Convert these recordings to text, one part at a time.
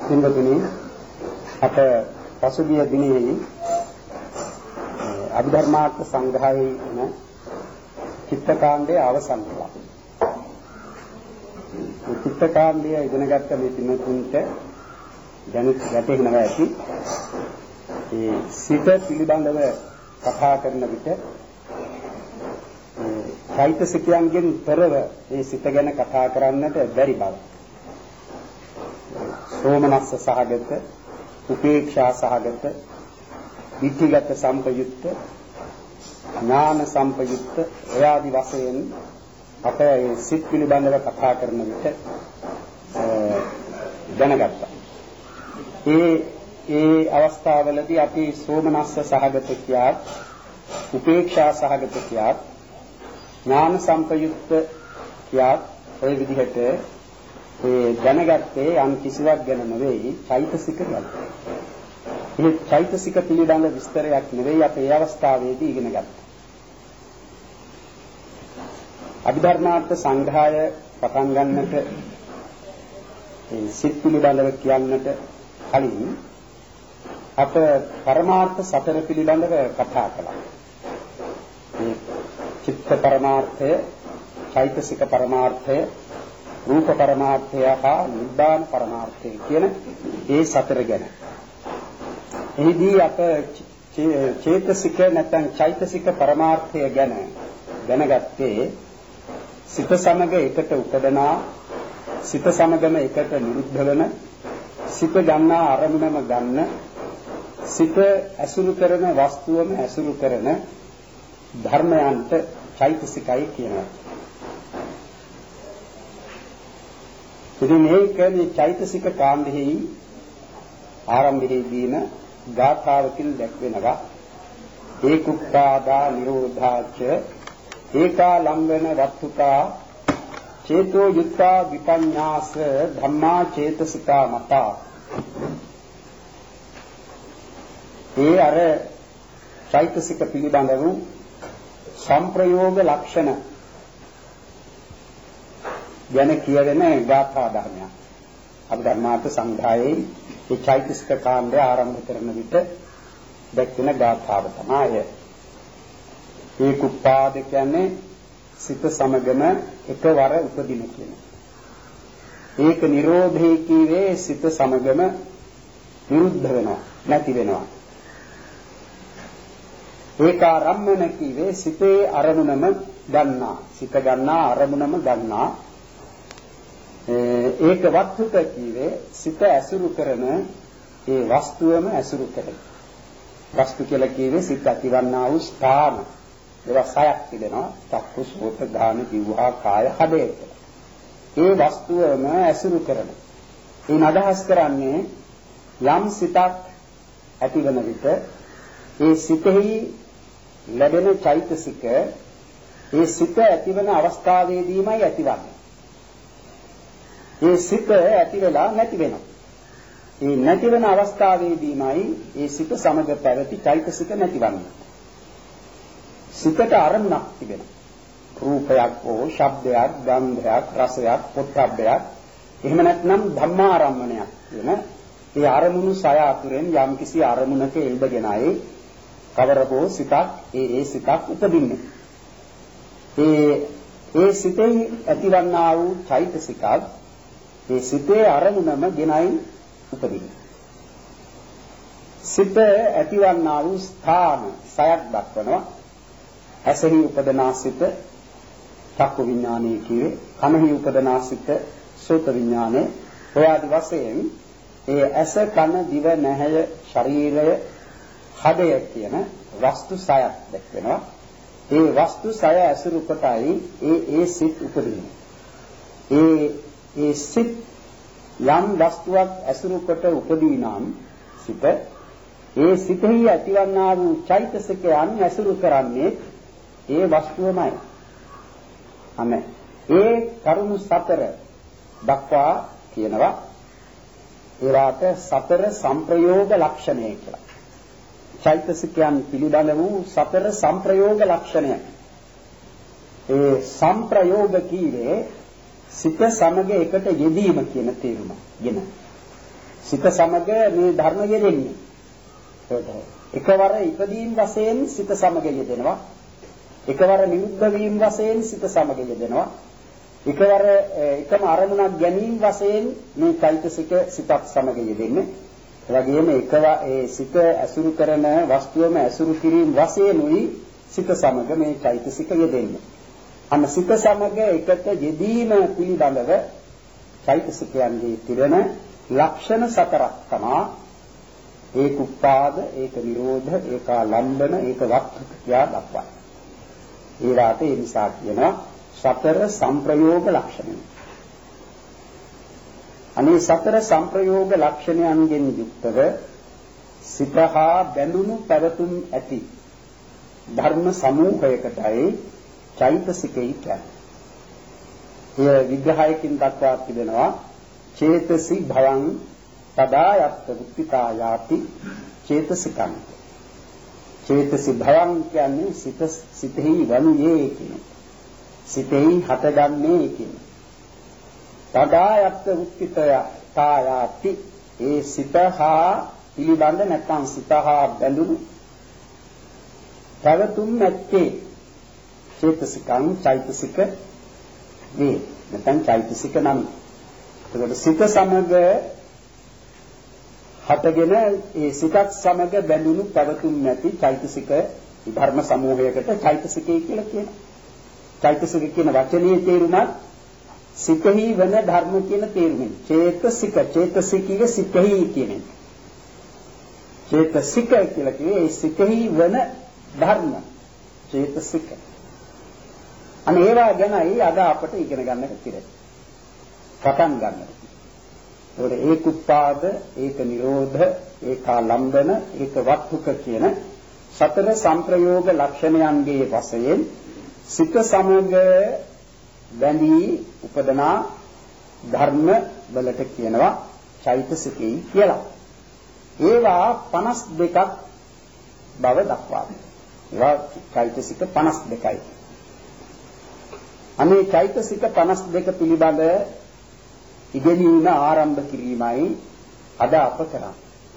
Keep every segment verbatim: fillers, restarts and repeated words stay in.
පින්වතුනි අප පසුගිය දිනෙහි අභිධර්මාර්ථ සංග්‍රහයේ එන චිත්තකාණ්ඩයේ අවසන් කළා. මේ චිත්තකාණ්ඩය ඉගෙනගත්ත මේ පින්වතුන්ට දැනුත් වැටහෙනවා ඇති. ඒ සිත පිළිබඳව කතා කරන විට චෛතසිකයන්ගෙන් පෙරව මේ සිත ගැන කතා කරන්නට බැරි බව. සෝමනස්ස සහගත, උපේක්ෂා සහගත, විචිගත සම්පයුක්ත, ඥාන සම්පයුක්ත එයාදි වශයෙන් අපේ සිත් පිළිබඳව කතා කරන විට දැනගත්තා. ඒ ඒ අවස්ථාවලදී අපි සෝමනස්ස සහගත කියාත්, උපේක්ෂා සහගත කියාත්, ඥාන සම්පයුක්ත කියාත් ඔය විදිහට ඒ දැනගත්තේ යම් කිසිවක් ගැන නෙවෙයි, චෛතසික ගැන. මේ චෛතසික පිළිබඳ විස්තරයක් නෙවෙයි අපි ඒ අවස්ථාවේදී ඉගෙන ගත්තා. අභිධර්මාර්ථ සංග්‍රහය පටන් ගන්නට ඒ සිත් පිළිබඳව කියන්නට කලින් අප පරමාර්ථ සතර පිළිබඳව කතා කළා. මේ චිත්ත පරමාර්ථය, චෛතසික පරමාර්ථය, රූප පරමාර්ථය හා නිබ්බාන පරමාර්ථය කියන ඒ සතර ගැන. එහිදී අප චේතසික නැත්නම් චෛතසික පරමාර්ථය ගැන දැනගත්තේ සිත සමග එකට උපදනා, සිත සමගම එකට නිරුද්ධ වෙන, සිත ගන්නා අරමුණම ගන්න, සිත ඇසුරු කරන වස්තුවම ඇසුරු කරන ධර්මයන්ට චෛතසිකයි කියනවා. ඉතින් මේක මේ චෛතසික කාණ්ඩෙහි ආරම්භයේදීන ගාථාවකින් දැක්වෙනවා. ඒකුක්ඛාදා නිරෝධාච ඒකා ලංඝන වත්තුකා චේතෝ යුක්තා විපඤ්ඤාස ධම්මා චේතසිකා මතා. ඒ අර චෛතසික පිළිබඳව සංප්‍රයෝග ලක්ෂණ ගැන කියවෙන ගාථා ධර්මයක්. අභිධර්මාර්ථ සංග්‍රහයේ මේ චෛතසික කාණ්ඩය ආරම්භ කරන විට දැක්වෙන ගාථාව තමයි. ඒ කුප්පාද කියන්නේ සිත සමගම එකවර උපදින කියන. ඒක නිරෝධේ කීවේ සිත සමගම විරුද්ධ වෙනවා, නැති වෙනවා. ඒකාරම්මන කීවේ සිතේ අරමුණම ගන්නා, සිත ගන්නා අරමුණම ගන්නා. ඒක වත්තුක කීවේ සිත ඇසුරු කරන ඒ වස්තුවම ඇසුරු කරන. වස්තු කියලා කීවේ සිත ඇතිවන්නා වූ ස්ථාන. ඒවා සයක් තිබෙනවා. චක්කු, සෝත, ගාන, දිවහා, කාය, හදේ. ඒ වස්තුවම ඇසුරු කරන. ඒ අදහස් කරන්නේ යම් සිතක් ඇතිවන විට ඒ සිතෙහි ලැබෙන චෛතසික ඒ සිත ඇතිවන අවස්ථාවේදීමයි ඇතිවන්නේ. ඒ සිත ඇති වෙලා නැති වෙනවා. ඒ නැති වෙන අවස්ථාවේදීමයි ඒ සිත සමග පැවති චෛතසික නැතිවන්නේ. සිතට අරමුණක් තිබෙනවා. රූපයක් හෝ ශබ්දයක්, ගන්ධයක්, රසයක්, පොට්ටබ්බයක්, එහෙම නැත්නම් ධම්මාරම්මණයක් කියන ඒ අරමුණු සය අතුරෙන් යම්කිසි අරමුණක එල්බගෙනයි කවරකෝ සිතක් ඒ ඒ සිතක් උපදින්නේ. ඒ ඒ සිතේ ඇතිවන්නා වූ චෛතසිකත් ඒ සිතේ අරමුණම ගෙනයි උපදින්නේ. සිත ඇතිවන්නා වූ ස්ථාන සයක් දක්වනවා. ඇසෙහි උපදනා සිත චක්කු විඥානයේ කියේ, කනෙහි උපදනා සිත සෝත විඥානයේ, ඔය ආදි වශයෙන් ඒ ඇස, කන, දිව, නැහැය, ශරීරය, හදය කියන වස්තු සයක් දක්වනවා. ඒ වස්තු සය ඇසුරු කොටයි ඒ ඒ සිත් උපදින්නේ. ඒ ඒ සිත් යම් වස්තුවක් ඇසුරු කොට උපදී නම් සිත ඒ සිතෙහි ඇතිවන්නා වූ චෛතසිකයන් ඇසුරු කරන්නේ ඒ වස්තුවමයි. අනේ ඒ කරුණු සතර දක්වා කියනවා ඒවාට සතර සංප්‍රයෝග ලක්ෂණය කියලා. චෛතසිකයන් පිළිබඳ වූ සතර සංප්‍රයෝග ලක්ෂණය. ඒ සංප්‍රයෝග කීවේ සිත සමග එකට යෙදීම කියන තේරුම. ගෙන සිත සමග මේ ධර්ම යෙදෙන්නේ. එකවර ඉදීම් වශයෙන් සිත සමග යෙදෙනවා. එකවර නිරුද්ධ වීම වශයෙන් සිත සමග යෙදෙනවා. එකවර එකම අරමුණක් ගැනීම වශයෙන් මේ චෛතසික සිතක් සමග යෙදෙන්නේ. ඒ වගේම එකව ඒ සිත ඇසුරු කරන වස්තුවම ඇසුරු කිරීම වශයෙන් උයි සිත සමග මේ චෛතසික යෙදෙන්නේ. අන්න සිත සමග එකට යෙදීම පිළිබඳව චෛතසිකයන්ගේ තිරෙන ලක්ෂණ සතරක් තමයි ඒක උපාද, ඒක නිරෝධ, ඒක ලම්බන, ඒක වක්ඛ කියා දක්වනවා. ඒ වාතේ නිසා කියනවා සතර සංප්‍රයෝග ලක්ෂණ. අනේ සතර සංප්‍රයෝග ලක්ෂණයන්ගෙන් යුක්තව සිතහා බැඳුණු පැවතුම් ඇති ධර්ම සමූහයකටයි චෛතසිකයි කියන්නේ. එය විග්‍රහයකින් දක්වා තිබෙනවා චේතසි භවං තදායත්ත උත්තිතා යාති චේතසිකං. චේතසි භවං කියන්නේ සිත සිතෙහි වනුයේ කියන. සිතෙහි හටගන්නේ කියන. තදායත්ත උත්තිතා යාති ඒ සිතහා පිළිබඳ නැත්නම් සිතහා බැඳුණු පැවතුම් නැත්තේ චේතසිකං චෛතසික වේ. නැත්නම් චෛතසික නම්. එතකොට සිත සමග හටගෙන ඒ සිතත් සමග බැඳුණු පැවතුම් නැති චෛතසික ධර්ම සමූහයකට චෛතසිකය කියලා කියනවා. චෛතසික කියන වචනේ තේරුමත් සිතෙහි වෙන ධර්ම කියන තේරුමෙන්. චේතසික චේතසිකයේ සිතෙහි කියන එක. චේතසික කියලා කියේ ඒ සිතෙහි වෙන ධර්ම චේතසික. අනේ ඒවා ගැනයි අද අපට ඉගෙන ගන්නට තියෙන්නේ. පටන් ගන්නට. ඒකට ඒක උපාද, ඒක නිරෝධ, ඒක ලම්බන, ඒක වත්තුක කියන සතර සංප්‍රයෝග ලක්ෂණයන්ගේ වශයෙන් සිත සමග බැඳී උපදනා ධර්ම වලට කියනවා චෛතසිකයි කියලා. ඒවා පනස් දෙකක් බව දක්වනවා. ඒවා චෛතසික පනස් දෙකයි. අනේ චෛතසික පනස් දෙක පිළිබඳ ඉගෙනීම ආරම්භ කිරීමයි අද අප කරන්නේ.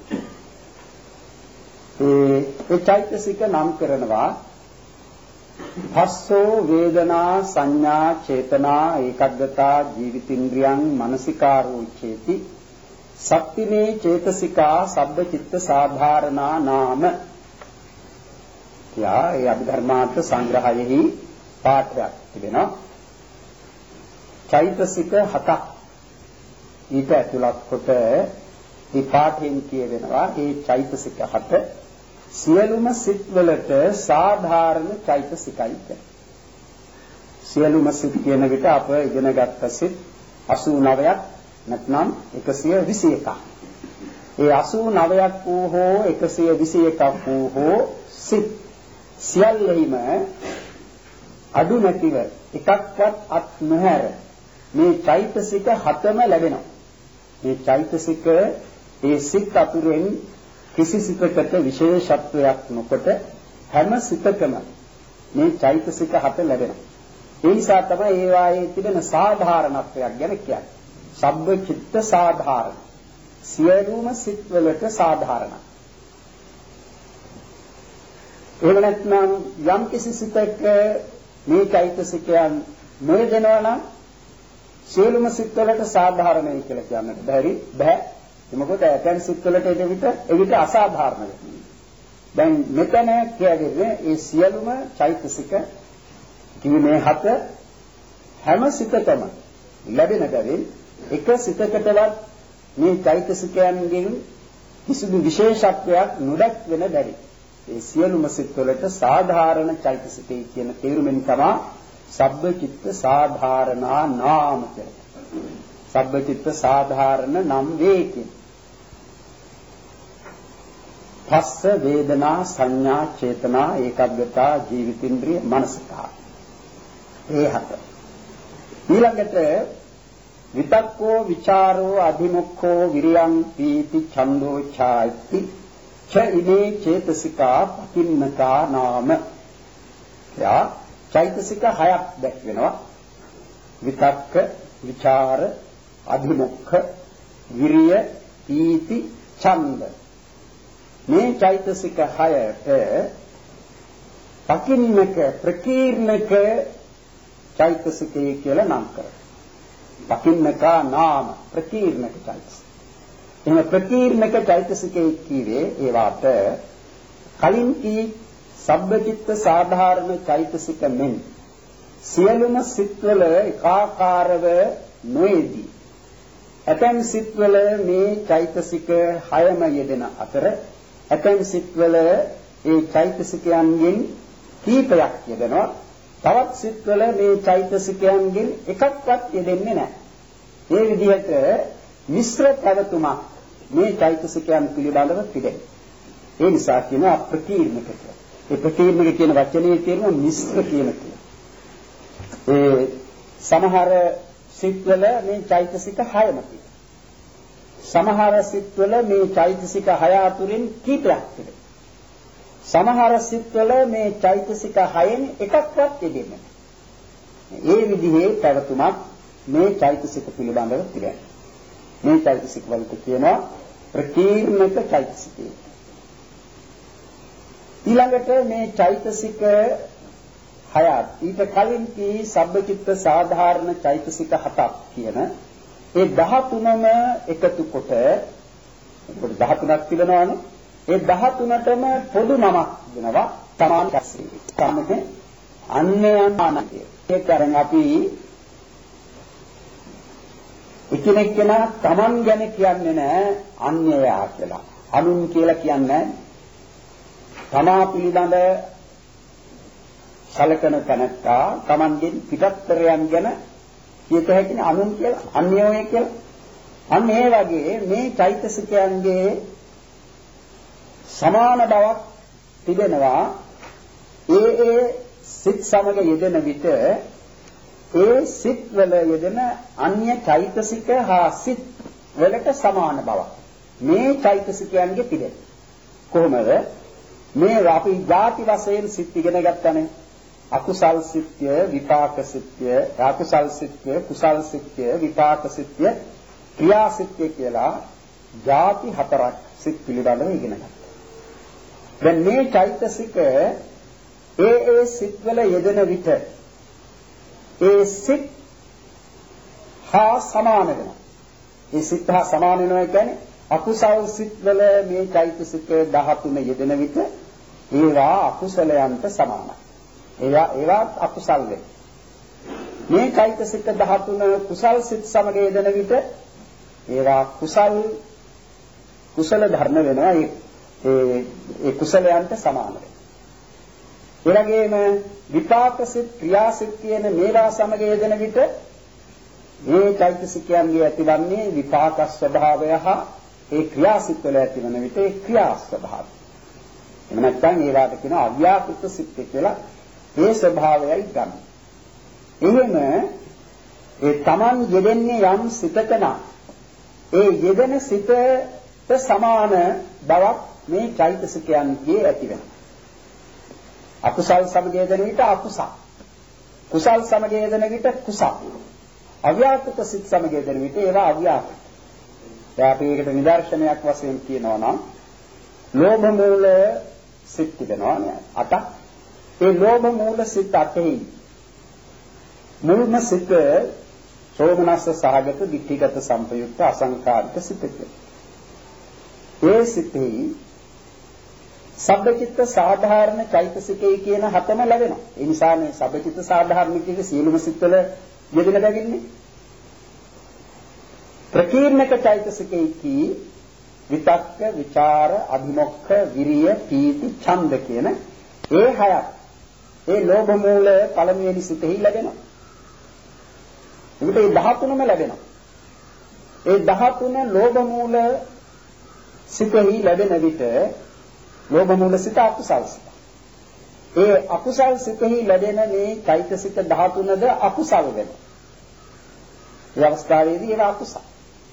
ඒ ඒ චෛතසික නම් කරනවා භස්සෝ වේදනා සංඥා චේතනා ඒකග්ගතා ජීවිතින්ද්‍රියං මනසිකාරෝ චේති සත්තිනේ චේතසිකා සබ්බචිත්ත සාධාරණා නාම. යා ඒ අභිධර්මාර්ථ සංග්‍රහයෙහි පාඨයක් තිබෙනවා. චෛතසික හතක් ඊට ඇතුළත් කොට මේ පාඨයෙන් කියවෙනවා මේ චෛතසික හත සියලුම සිත් වලට සාධාරණ චෛතසිකයි කියලා. සියලුම සිත් කියන විට අප ඉගෙනගත්ත සිත් අසූ නවයක් නැත්නම් එකසිය විසි එකක්. ඒ අසූ නවයක් වූ හෝ එකසිය විසි එකක් වූ හෝ සිත් සියල්ලෙහිම අඩු නැතිව එකක්වත් අත් නොහැර මේ චෛතසික හතම ලැබෙනවා. මේ චෛතසික ඒ සිත් අතුරෙන් කිසි සිතකට විශේෂත්වයක් නොකොට හැම සිතකම මේ චෛතසික හත ලැබෙනවා. ඒ නිසා තමයි ඒවායේ තිබෙන සාධාරණත්වයක් ගැන කියන්නේ. සබ්බ චිත්ත සාධාරණ. සියලුම සිත් වලට සාධාරණ. එහෙම නැත්නම් යම් කිසි සිතක මේ චෛතසිකයන් නොයෙදෙනවා නම් සියලුම සිත් වලට සාධාරණයි කියලා කියන්නට බැරි බෑ. මොකද ඇතැම් සිත් වලට ඒ විට ඒ විට අසාධාරණයි. දැන් මෙතන කියන්නේ ඒ සියලුම චෛතසික කීමේ හත හැම සිතකම ලැබෙන බැවින් එක සිතකටවත් මේ චෛතසිකයන්ගෙන් කිසිදු විශේෂත්වයක් නොදැක් වෙන බැරි. ඒ සියලුම සිත් වලට සාධාරණ චෛතසිකයි කියන තේරුමෙන් තමයි සබ්බචිත්ත සාධාරණා නාම කියලා. සබ්බචිත්ත සාධාරණ නම් වේ කියන. පස්ස වේදනා සංඥා චේතනා ඒකග්ගතා ජීවිතින්ද්‍රිය මනසිකාර. ඒ හත. ඊළඟට විතක්කෝ විචාරෝ අධිමුඛෝ විරියං පීති ඡන්தோ ඡායිති ච ඉමේ චේතසිකා පකින්නතා නාම. යා චෛතසික හයක් දැක් වෙනවා. විතක්ක, විචාර, අධිමුඛ, විරිය, පීති, ඡන්ද. මේ චෛතසික හයට පකින්නක ප්‍රකීර්ණක චෛතසිකය කියලා නම් කරනවා. පකින්නකා නාම ප්‍රකීර්ණක චෛතසික. එහෙනම් ප්‍රකීර්ණක චෛතසිකයේ කීවේ ඒවාට කලින් කී සබ්බචිත්ත සාධාරණ චෛතසික මෙන් සියලුම සිත්වල ඒකාකාරව නොයේදී ඇතැම් සිත්වල මේ චෛතසික හයම යෙදෙන අතර ඇතැම් සිත්වල ඒ චෛතසිකයන්ගෙන් කීපයක් යෙදෙනවා. තවත් සිත්වල මේ චෛතසිකයන්ගෙන් එකක්වත් යෙදෙන්නේ නැහැ. මේ විදිහට මිශ්‍ර පැවතුමක් මේ චෛතසිකයන් පිළිබඳව තිබෙනවා. ඒ නිසා කියනවා ප්‍රකීර්ණක කියලා. ඒ ප්‍රකීර්ණක කියන වචනේ තේරුම මිශ්‍ර කියන එක. ඒ සමහර සිත්වල මේ චෛතසික හයම තියෙනවා. සමහර සිත්වල මේ චෛතසික හය අතුරින් කීපයක් තිබෙනවා. සමහර සිත්වල මේ චෛතසික හයෙන් එකක්වත් යෙදෙන්නේ නැහැ. ඒ විදිහේ පැවතුමක් මේ චෛතසික පිළිබඳව තිබෙනවා. මේ චෛතසික වලට කියනවා ප්‍රකීර්ණක චෛතසිකය. ඊළඟට මේ චෛතසික හයත් ඊට කලින් කී සබ්බචිත්ත සාධාරණ චෛතසික හතක් කියන ඒ දහතුනම එකතු කොට ඒකට දහතුනක් තිබෙනවානේ. ඒ දහතුනටම පොදු නමක් දෙනවා තමාන්කස්සේ. තමක අන්‍යයන්ානකය. ඒක අරන් අපි එකිනෙක කෙනා තමන් ගැන කියන්නේ නැහැ අන්‍යයා කියලා. අනුන් කියලා කියන්නේ තමා පිළිබඳ සලකන තැනත්තා තමන්ගෙන් පිටත්තරයන් ගැන කියත හැකි අනුන් කියලා අන්‍යෝය කියලා. අන්න ඒ වගේ මේ චෛතසිකයන්ගේ සමාන බවක් තිබෙනවා. ඒ ඒ සිත් සමග යෙදෙන විට ඒ සිත් වල යෙදෙන අන්‍ය චෛතසික හා සිත් වලට සමාන බවක් මේ චෛතසිකයන්ගේ තිබෙනවා. කොහොමද? මේ අපි ಜಾති වශයෙන් සිත් ඉගෙන ගන්නනේ. අකුසල් සිත්ය, විපාක සිත්ය, අකුසල් සිත්ය, කුසල් සිත්ය, විපාක සිත්ය, ක්‍රියා සිත්ය කියලා ಜಾති හතරක් සිත් පිළිබඳව ඉගෙන ගන්නවා. දැන් මේ චෛතසික ඒ ඒ සිත්වල යෙදෙන විට ඒ සිත් හා සමාන වෙනවා. ඒ සිත් හා සමාන වෙනවා කියන්නේ අකුසල් සිත්වල මේ චෛතසික දහතුන යෙදෙන විට ඒවා අකුසලයන්ට සමානයි. ඒවා ඒවා අකුසල් වේ. මේ චෛතසික දහතුන කුසල් සිත් සමග යෙදෙන විට ඒවා කුසල් කුසල ධර්ම වෙනවා. ඒ ඒ කුසලයන්ට සමාන වෙනවා. ඒ වගේම විපාක සිත්, ක්‍රියා සිත් කියන මේවා සමග යෙදෙන විට මේ චෛතසිකයන්ගේ ඇතිවන්නේ විපාක ස්වභාවය හා ඒ ක්‍රියා සිත් වල ඇතිවන විට ඒ ක්‍රියා ස්වභාවය. එහෙම නැත්නම් ඒවට කියනවා අව්‍යාකෘත සිත් කියලා. ඒ ස්වභාවයයි ගන්න. එහෙම ඒ Taman යෙදෙන්නේ යම් සිතක නම් ඒ යෙදෙන සිතට සමාන බවක් මේ චෛතසිකයන්ගේ ඇති වෙනවා. අකුසල් සමග යෙදෙන විට අකුසල්, කුසල් සමග යෙදෙන විට කුසල්, අව්‍යාකෘත සිත් සමග යෙදෙන විට ඒවා අව්‍යාකෘත. දැන් අපි ඒකට නිදර්ශනයක් වශයෙන් කියනවා නම් ලෝභ මූල සිත් තිබෙනවා නේද? අටක්. ඒ ලෝභ මූල සිත් අටෙහි මුල්ම සිත සෝමනස්ස සහගත ditthිගත සම්පයුක්ත අසංකාරික සිතකි. ඒ සිතෙහි සබ්බචිත්ත සාධාරණ චෛතසිකේ කියන හතම ලැබෙනවා. ඒ නිසා මේ සබ්බචිත්ත සාධාරණ කියන සියලුම සිත්වල යෙදෙන බැගින්නේ. ප්‍රකීර්ණක චෛතසිකේ කී විතක්ක, විචාර, අභිමොක්ඛ, විරිය, පීති, ඡන්ද කියන ඒ හයත් ඒ ලෝභ මූල පළමුවෙනි සිතෙහි ලැබෙනවා. ඒකට ඒ දහතුනම ලැබෙනවා. ඒ දහතුන ලෝභ මූල සිතෙහි ලැබෙන විට ලෝභ මූල සිත අකුසල් සිත. ඒ අකුසල් සිතෙහි ලැබෙන මේ චෛතසික දහතුනද අකුසල් වෙනවා. ඒ අවස්ථාවේදී ඒවා අකුසල්.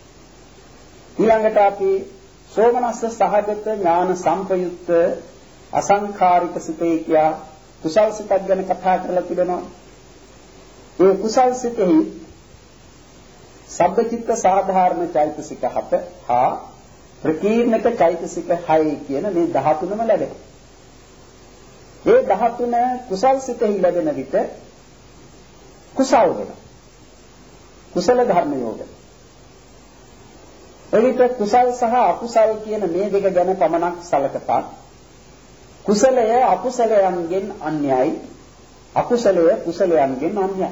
ඊළඟට අපි සෝමනස්ස සහගත ඥාන සම්පයුක්ත අසංඛාරික සිතේ කියා කුසල් සිතක් ගැන කතා කරලා තිබෙනවා. ඒ කුසල් සිතෙහි සබ්බචිත්ත සාධාරණ චෛතසික හත හා ප්‍රකීර්ණක චෛතසික හය කියන මේ දහතුනම ලැබෙනවා. ඒ දහතුන කුසල් සිතෙහි ලැබෙන විට කුසල් වෙනවා. කුසල ධර්ම යෝග. එවිට කුසල් සහ අකුසල් කියන මේ දෙක ගැන පමණක් සැලකපත්. කුසලය අකුසලයන්ගෙන් අන්‍යයි, අකුසලය කුසලයන්ගෙන් අන්‍යයි.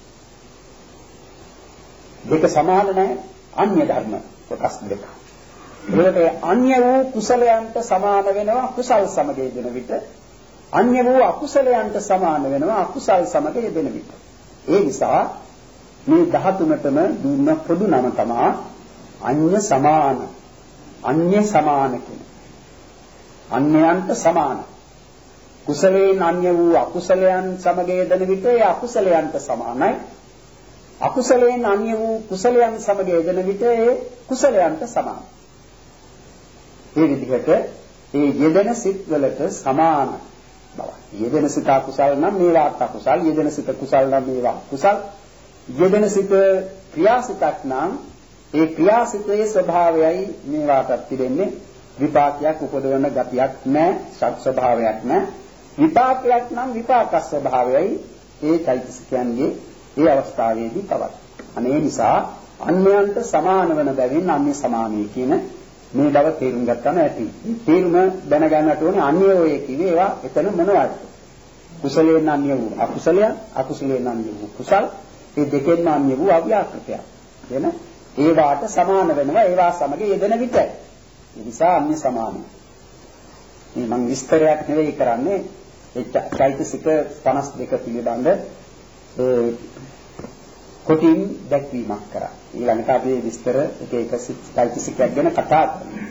දෙක සමාන නැහැ, අන්‍ය ධර්ම කොටස් දෙක. ඒකට අන්‍ය වූ කුසලයන්ට සමාන වෙනවා කුසල් සමග යෙදෙන විට, අන්‍ය වූ අකුසලයන්ට සමාන වෙනවා අකුසල් සමග යෙදෙන විට. ඒ නිසා මේ දහතුනටම දුන්න පොදු නම තමයි අන්‍ය සමාන. අන්‍ය සමාන කියන. අන්‍යයන්ට සමාන. කුසලයෙන් අන්‍ය වූ අකුසලයන් සමග යෙදෙන විට ඒ අකුසලයන්ට සමානයි. අකුසලයෙන් අන්‍ය වූ කුසලයන් සමග යෙදෙන විට ඒ කුසලයන්ට සමානයි. මේ විදිහට ඒ යෙදෙන සිත් වලට සමාන බව. යෙදෙන සිත අකුසල නම් මේවා අකුසල, යෙදෙන සිත කුසල නම් මේවා කුසල. යෙදෙන සිත ක්‍රියාසිතක් නම් ඒ ක්‍රියාසිතේ ස්වභාවයයි මේවාට පිළිෙන්නේ විපාකයක් උපදවන ගතියක් නැහැ, සත් ස්වභාවයක් නැහැ. විපාකයක් නම් විපාක ස්වභාවයයි ඒ චෛතසිකයන්ගේ ඒ අවස්ථාවේදී පවත්. අනේ නිසා අන්‍යයන්ට සමාන වන බැවින් අන්‍ය සමානයි කියන මේ බව තේරුම් ගත්තම ඇති. තේරුම දැනගන්නට ඕනේ අන්‍ය ඔය කිව්වේ ඒවා එතන මොනවද? කුසලයෙන් අන්‍ය වූ අකුසලයන්, අකුසලයෙන් අන්‍ය වූ කුසල්, මේ දෙකෙන් අන්‍ය වූ අව්‍යාකෘතය. එන ඒවාට සමාන වෙනවා ඒවා සමග යෙදෙන විට. ඒ නිසා අන්‍ය සමානයි. මේ මම විස්තරයක් නෙවෙයි කරන්නේ ඒ චෛතසික පනස් දෙක පිළිබඳ ඒ කොටින් දැක්වීමක් කරා. ඊළඟට අපි විස්තර එක එක චෛතසිකයක් ගැන කතා කරමු.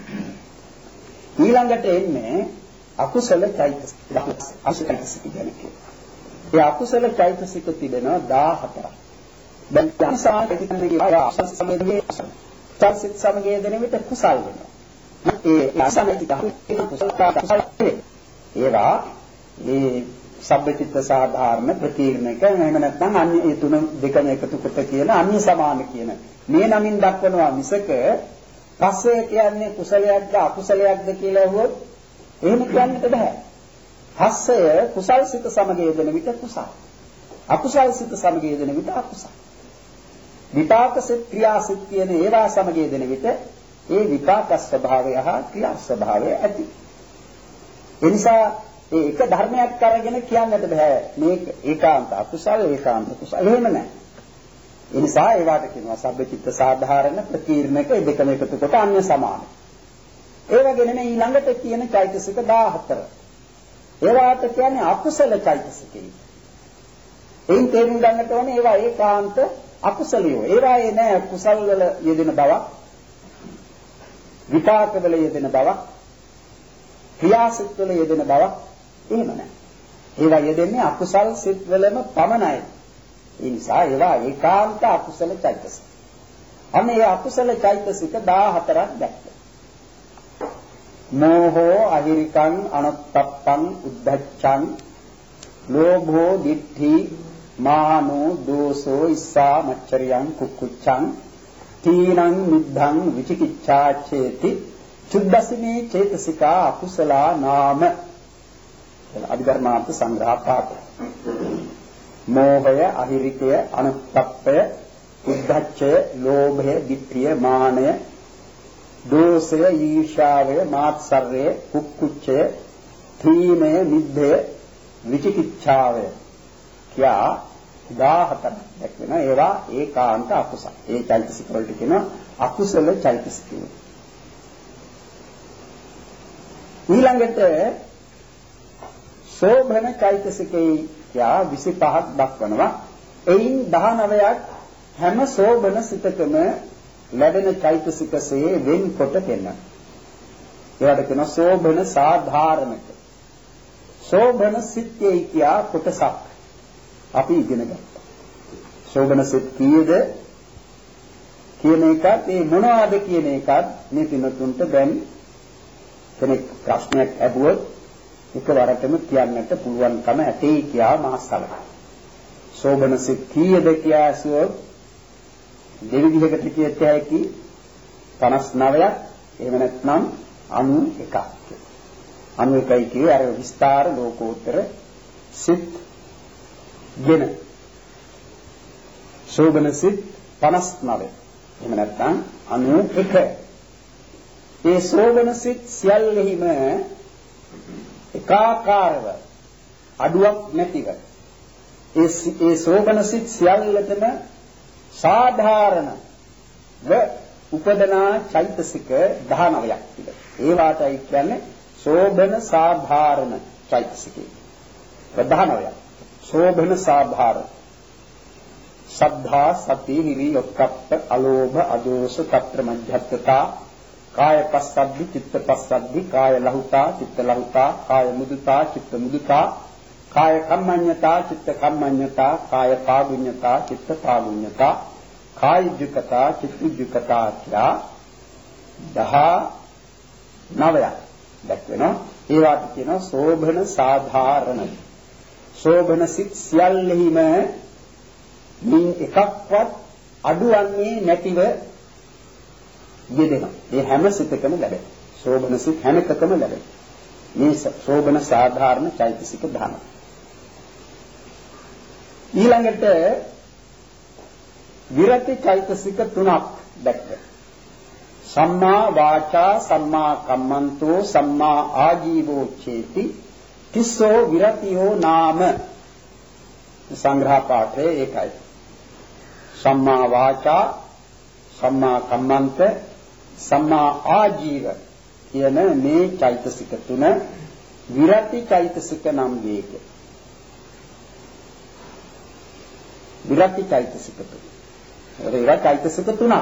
ඊළඟට එන්නේ අකුසල චෛතසික. අකුසල චෛතසික ගැන කියනවා. ඒ අකුසල චෛතසික තිබෙනවා දාහතරක්. දැන් සංසාරයේ අකුසල සමගයේ චෛතසික සමගයේ දෙන විට කුසල් වෙනවා. ඒ අසමිතික කුසල කුසල ඒවා ඒ සබ්බචිත්ත සාධාරණ ප්‍රකීර්ණක එහෙම නැත්නම් අන්‍ය ඒ තුන දෙකම එකතු කොට කියන අන්‍ය සමාන කියන මේ නමින් දක්වනවා මිසක පස්සේ කියන්නේ කුසලයක්ද අකුසලයක්ද කියලා ඇහුවොත් එහෙම කියන්නට බෑ. පස්සය කුසල් සිත සමග යෙදෙන විට කුසල්, අකුසල් සිත සමග යෙදෙන විට අකුසල්. විපාක සිත ක්‍රියා සිත කියන ඒවා සමග යෙදෙන විට ඒ විපාක ස්වභාවය හා ක්‍රියා ස්වභාවය ඇති. ඒ නිසා ඒ එක ධර්මයක් අරගෙන කියන්නට බෑ මේක ඒකාන්ත අකුසල ඒකාන්ත කුසල එහෙම නැහැ. ඒ නිසා ඒවට කියනවා සබ්බචිත්ත සාධාරණ ප්‍රකීර්ණක ඒ දෙකම එකතු කොට අන්‍ය සමාන. ඒ වගේ නෙමෙයි ඊළඟට කියන චෛතසික දාහතර. ඒවට කියන්නේ අකුසල චෛතසිකයි. එයින් තේරුම් ගන්නට ඕනේ ඒවා ඒකාන්ත අකුසලියෝ. ඒවායේ නෑ කුසල වල යෙදෙන බවක්, විපාක වල යෙදෙන බවක්, ක්‍රියාසිත වල යෙදෙන බවක් එහෙම නැහැ. ඒවා යෙදෙන්නේ අකුසල් සිත් වලම පමණයි. ඒ නිසා ඒවා ඒකාන්ත අකුසල චෛතසික. අනේ ඒ අකුසල චෛතසික දාහතරක් දැක්කේ. මෝහෝ අහිරිකං අනත්තප්පං උද්ධච්ඡං ලෝභෝ දිට්ඨි මානෝ දෝසෝ ඉස්සා මච්චරියං කුක්කුච්ඡං තීනං නිද්ධං විචිකිච්ඡා චේති චුද්දසිනේ චේතසිකා අකුසලා නාම අභිධර්මාර්ථ සංග්‍රහ පාඨ. මෝහය, අහිරිකය, අනුත්ප්පය, උද්ධච්චය, ලෝභය, ditthිය, මානය, දෝෂය, ඊර්ෂාවය, මාත්සර්යය, කුක්කුච්චය, තීනය, නිද්දය, විචිකිච්ඡාවය කියා දාහතරක් දැක්වෙනවා. ඒවා ඒකාන්ත අකුසල. ඒ චෛතසික වලට කියනවා අකුසල චෛතසිකය. ඊළඟට සෝභන චෛතසිකේ යා විසිපහක් දක්වනවා. එයින් දහනවයක් හැම සෝභන සිතකම ලැබෙන චෛතසිකසේ වෙන්කොට පෙන්වනවා. ඒවට කියනවා සෝභන සාධාරණක. සෝභන සිත්යේ කියා කොටසක් අපි ඉගෙන ගත්තා. සෝභන සිත් කීයද කියන එකත් මේ මොනවද කියන එකත් මේ පිනතුන්ට දැන් කෙනෙක් ප්‍රශ්නයක් අහුවොත් එකවරටම කියන්නට පුළුවන්කම ඇතේ කියා මාසල. සෝබන සිත් කීයද කියා සුවොත් දෙවිදිහකට කියත හැකි පනස් නවයක්. එහෙම නැත්නම් අනූ එකක්. අනූ එකයි කියේ අර විස්තර ලෝකෝත්තර සිත් ගෙන. ශෝභන සිත් පනස් නවය. එහෙම නැත්නම් අනූ එක. ඒ ශෝභන සිත් සියල්ලෙහිම එකාකාරව අඩුවක් නැතිව ඒ ඒ ශෝභන සිත් සියල්ලටම සාධාරණ ව උපදනා චෛතසික දහනවයක් තිබෙනවා. ඒ වාටයි කියන්නේ ශෝභන සාධාරණ චෛතසිකේ. දහනවයක්. ශෝභන සාධාරණ. සද්ධා සති හිරි ඔක්කප්ප අලෝභ අදෝස తත්‍ර මධ්‍යත්තතා කාය පස්සද්ධි චිත්ත පස්සද්ධි කාය ලහුතා චිත්ත ලහුතා කාය මුදුතා චිත්ත මුදුතා කාය කම්මඤ්ඤතා චිත්ත කම්මඤ්ඤතා කාය පාගුඤ්ඤතා චිත්ත පාගුඤ්ඤතා කාය ජුකතා චිත්ත ජුකතා කියලා දහ නවයක් දැක්වෙනවා. ඒවට කියනවා සෝභන සාධාරණ. සෝභන සිත් සියල්ලෙහිම මින් එකක්වත් අඩුවන්නේ නැතිව යෙදෙනවා. මේ හැම සිතකම ලැබෙන. සෝභන සිත් හැම එකකම ලැබෙන. මේ සෝභන සාධාරණ චෛතසික ධර්ම. ඊළඟට විරති චෛතසික තුනක් දැක්ක. සම්මා වාචා සම්මා කම්මන්තෝ සම්මා ආජීවෝ චේති තිස්සෝ විරතියෝ නාම. සංග්‍රහ පාඨයේ ඒකයි. සම්මා වාචා සම්මා කම්මන්ත සම්මා ආජීව කියන මේ චෛතසික තුන විරති චෛතසික නම් වේක. විරති චෛතසික තුන. ඒ චෛතසික තුන.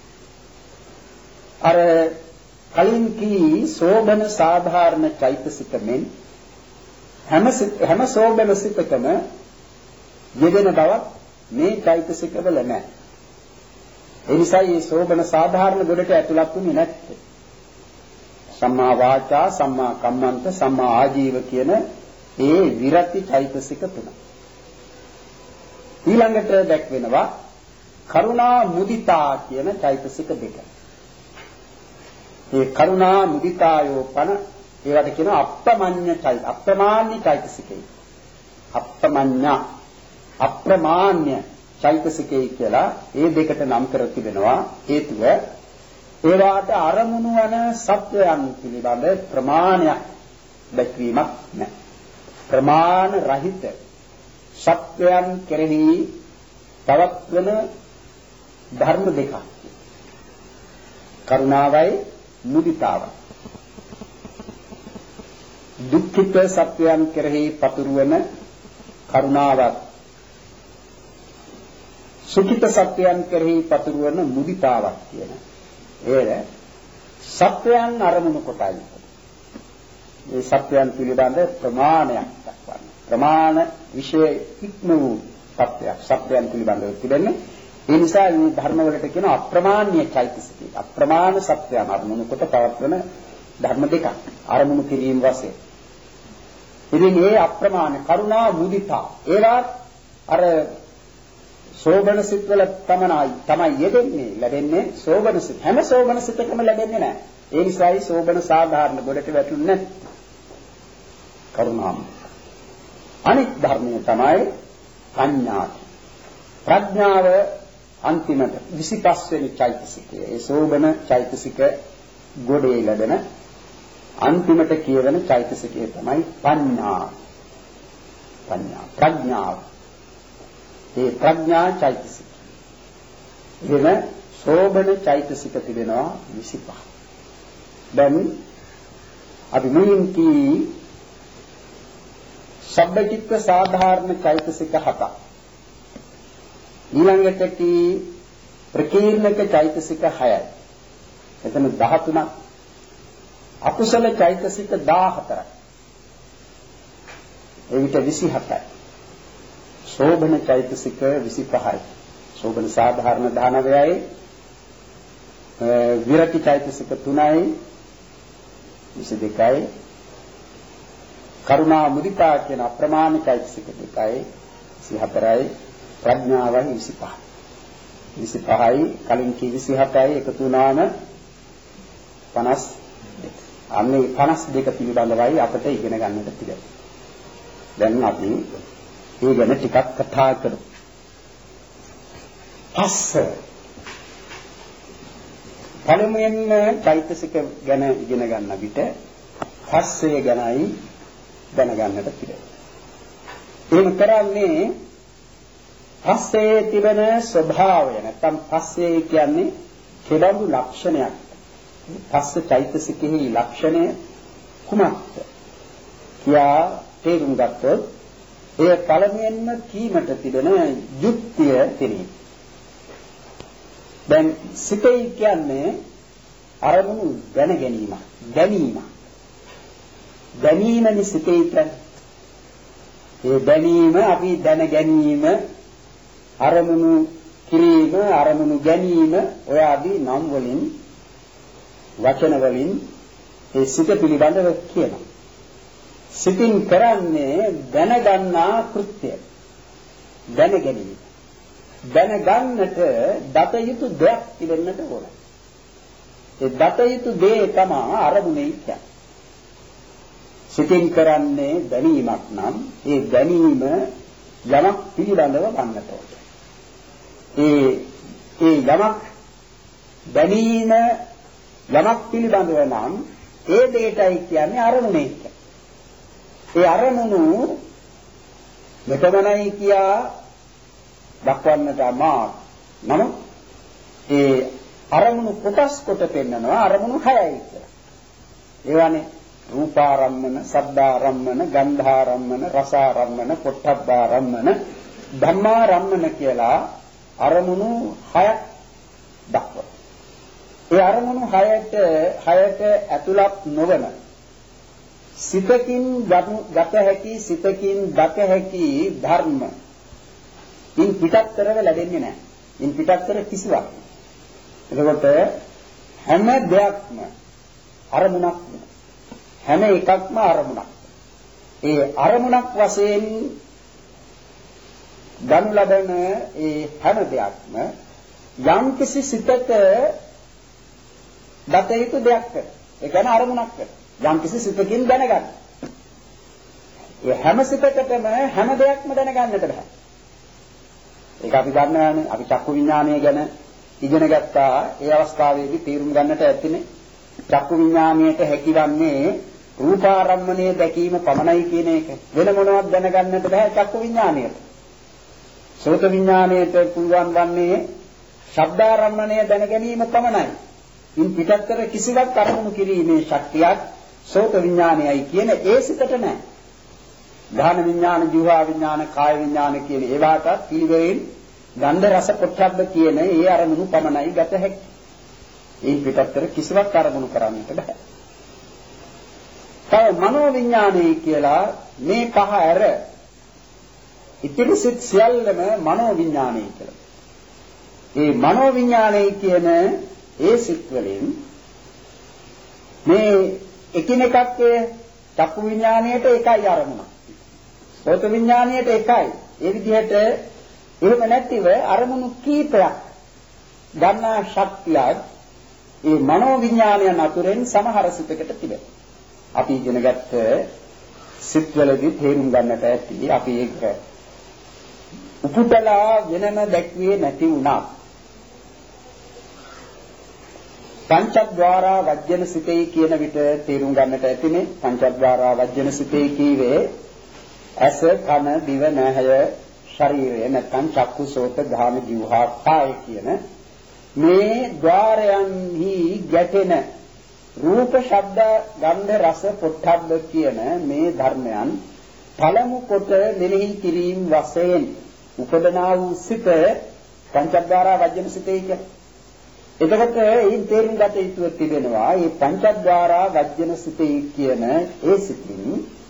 අර කලින් කී සෝබන සාධාරණ චෛතසික මෙන් හැම හැම සෝබන සිතකම යෙදෙන බවක් මේ චෛතසික වල නැහැ. ඒ නිසා මේ සෝබන සාධාරණ ගොඩට ඇතුළත් වෙන්නේ නැත්තේ. සම්මා වාචා සම්මා කම්මන්ත සම්මා ආජීව කියන ඒ විරති චෛතසික තුන. ඊළඟට දැක්වෙනවා කරුණා මුදිතා කියන චෛතසික දෙක. මේ කරුණා මුදිතායෝ පන ඒවට කියනවා අප්‍රමඤ්ඤ චෛත අප්‍රමාන්‍ය චෛතසිකේ. අප්‍රමඤ්ඤ අප්‍රමාන්‍ය චෛතසිකේ කියලා ඒ දෙකට නම් කර තිබෙනවා. හේතුව ඒවාට අරමුණු වන සත්වයන් පිළිබඳ ප්‍රමාණයක් දැක්වීමක් නැහැ. ප්‍රමාණ රහිත සත්වයන් කෙරෙහි පවත්වන ධර්ම දෙකක්. කරුණාවයි මුදිතාවයි. දුක්ඛිත සත්වයන් කෙරෙහි පතුරවන කරුණාවත් සුඛිත සත්වයන් කෙරෙහි පතුරවන මුදිතාවක් කියන ඒ සත්වයන් අරමුණු කොටයි. මේ සත්වයන් පිළිබඳ ප්‍රමාණයක් දක්වන්න. ප්‍රමාණ විශේෂ ඉක්ම වූ සත්‍යයක් සත්වයන් පිළිබඳව තිබෙන්නේ. ඒ නිසා මේ ධර්ම වලට කියන අප්‍රමාණ්‍ය චෛතසිකය. අප්‍රමාණ සත්‍යයන් අරමුණු කොට පවත්වන ධර්ම දෙකක්. අරමුණු කිරීම වශයෙන්. ඉතින් මේ අප්‍රමාණ කරුණා මුදිතා ඒවා අර සෝබන සිත් වල තමයි තමයි යෙදෙන්නේ ලැබෙන්නේ සෝබන සිත්. හැම සෝබන සිතකම ලැබෙන්නේ නැහැ. ඒ නිසායි සෝබන සාධාරණ ගොඩට වැටුන්නේ නැහැ. කරුණාව. අනිත් ධර්මය තමයි ප්‍රඥා. ප්‍රඥාව අන්තිමට විසිපස් වෙනි චෛතසිකය. ඒ සෝබන චෛතසික ගොඩේ ලැබෙන අන්තිමට කියවෙන චෛතසිකය තමයි පඤ්ඤා. පඤ්ඤා ප්‍රඥාව. ඒ ප්‍රඥා චෛතසික. එන සෝබන චෛතසික තිබෙනවා විසිපහ. දැන් අපි මුලින් කී සබ්බචිත්ත සාධාරණ චෛතසික හතක්. ඊළඟට කී ප්‍රකීර්ණක චෛතසික හයයි. එතන දහතුනක්. අකුසල චෛතසික දාහතරක්. ඒ විට විසිහතයි. සෝබන චෛතසික විසිපහයි. සෝබන සාධාරණ දානවයයි. විරති චෛතසික තුනයි. විසිදෙකයි. කරුණා මුදිතා කියන අප්‍රමාණ චෛතසික දෙකයි. විසිහතරයි. ප්‍රඥාවයි විසිපහයි. විසිපහයි කලින් කී විසිහතයි එකතු වුණාම පනස් දෙක. අන්නේ පනස් දෙක පිළිබඳවයි අපිට ඉගෙන ගන්නට තියෙන්නේ. දැන් අපි මේ ගැන ටිකක් කතා කරමු. පස්ස පළමුවෙන්ම චෛතසික ගැන ඉගෙන ගන්න විට පස්සේ ගැනයි දැනගන්නට තියෙන්නේ. එහෙම කරන්නේ පස්සේ තිබෙන ස්වභාවය නැත්නම් පස්සේ කියන්නේ කෙබඳු ලක්ෂණයක්. පස්ස චෛතසිකෙහි ලක්ෂණය කුමක්ද? කියා තේරුම් ගත්තොත් ඒ පළමුවෙන්ම කීමට තිබෙන යුක්තිය කෙරෙහි. දැන් සිතේ කියන්නේ අරමුණු දැන ගැනීම, දැනීම. දැනීමනි සිතේ කියන්නේ. ඒ දැනීම අපි දැන ගැනීම, අරමුණු කිරීම, අරමුණු ගැනීම ඔය ආදී නම් වලින් වචන වලින් ඒ සිත පිළිබඳව කියනවා. සිතින් කරන්නේ දැනගන්නා කෘත්‍යය. දැන ගැනීම. දැනගන්නට දත යුතු දෙයක් පිළිෙන්නට ඕන. ඒ දත යුතු දේ තමයි අරමුණේ කියන්නේ. සිතින් කරන්නේ දැනීමක් නම් ඒ දැනීම යමක් පිළිබඳව ගන්නට ඕන. ඒ ඒ යමක් දැනීම යමක් පිළිබඳව නම් ඒ දෙයටයි කියන්නේ අරමුණේ කියන්නේ. ඒ අරමුණු මෙතනයි කියා දක්වන්නට අමාරුයි. නමුත් ඒ අරමුණු කොටස් කොට පෙන්නනවා අරමුණු හයයි කියලා. ඒවානේ රූපාරම්මන, ශබ්දාරම්මන, ගන්ධාරම්මන, රසාරම්මන, පොට්ටබ්බාරම්මන, ධම්මාරම්මන කියලා අරමුණු හයක් දක්වනවා. ඒ අරමුණු හයට හයට ඇතුළත් නොවන සිතකින් ගත හැකි සිතකින් දක හැකි ධර්ම ඉන් පිටත්තරව ලැබෙන්නේ නැහැ. ඉන් පිටත්තර කිසිවක්. එතකොට හැම දෙයක්ම අරමුණක්. හැම එකක්ම අරමුණක්. ඒ අරමුණක් වශයෙන් ගනු ලබන ඒ හැම දෙයක්ම යම් කිසි සිතක දත යුතු දෙයක් කර. ඒ කියන්නේ අරමුණක් කර. යම් කිසි සිතකින් දැනගන්න. ඒ හැම සිතකටම හැම දෙයක්ම දැනගන්නට බෑ. ඒක අපි දන්නවානේ. අපි චක්කු විඥානය ගැන ඉගෙන ගත්තා. ඒ අවස්ථාවේදී තීරුම් ගන්නට ඇතිනේ. චක්කු විඥානයට හැකිවන්නේ රූපාරම්මණය දැකීම පමණයි කියන එක. වෙන මොනවත් දැනගන්නට බෑ චක්කු විඥානයට. සෝත විඥානයට පුළුවන් වන්නේ ශබ්දාරම්මණය දැන ගැනීම පමණයි. ඉන් පිටත්තර කිසිවක් අරමුණු කිරීමේ ශක්තියක් සෝත විඥානයයි කියන ඒ සිතට නැහැ. ධාන විඥාන, ජීවා විඥාන, කාය විඥාන කියන ඒවාට පිළිවෙලින් ගන්ධ රස පොට්ටබ්බ කියන ඒ අරමුණු පමණයි ගත හැකි. ඉන් පිටත්තර කිසිවක් අරමුණු කරන්නට බෑ. තව මනෝ විඥානය කියලා මේ පහ ඇර ඉතිරි සිත් සියල්ලම මනෝ විඥානය කියලා. ඒ මනෝ විඥානය කියන ඒ සිත් වලින් මේ එකිනෙකක් චක්කු විඥාණයට එකයි අරමුණ. සෝත විඥාණයට එකයි. ඒ විදිහට එහෙම නැතිව අරමුණු කීපයක් ගන්නා ශක්තියක් ඒ මනෝ විඥානයන් අතුරෙන් සමහර සිතකට තිබෙනවා. අපි ඉගෙනගත්ත සිත්වලදී තේරුම් ගන්නට ඇති අපි ඒක උපුටලා වෙනම දැක්වියේ නැති වුණා. පංචද්වාරා වජ්ජන සිතේ කියන විට තේරුම් ගන්නට ඇතිනේ. පංචද්වාරා වජ්ජන සිතේ කීවේ ඇස, කන, දිව, නහය, ශරීරය නැත්නම් චක්කු, සෝත, ගාන, જીවහා, කාය කියන මේ ద్వාරයන්හි ගැටෙන රූප, ශබ්ද, ගන්ධ, රස, පොට්ටබ්බ කියන මේ ධර්මයන් පළමු කොට මෙනෙහි කිරීම වශයෙන් උපදනා වූ සිත පංචද්වාරා වජ්ජන සිතේ කියන්නේ. එතකොට මේ තේරුම් ගත යුතු තිබෙනවා මේ පංචද්වාරා වජ්ජන සිතේ කියන ඒ සිතින්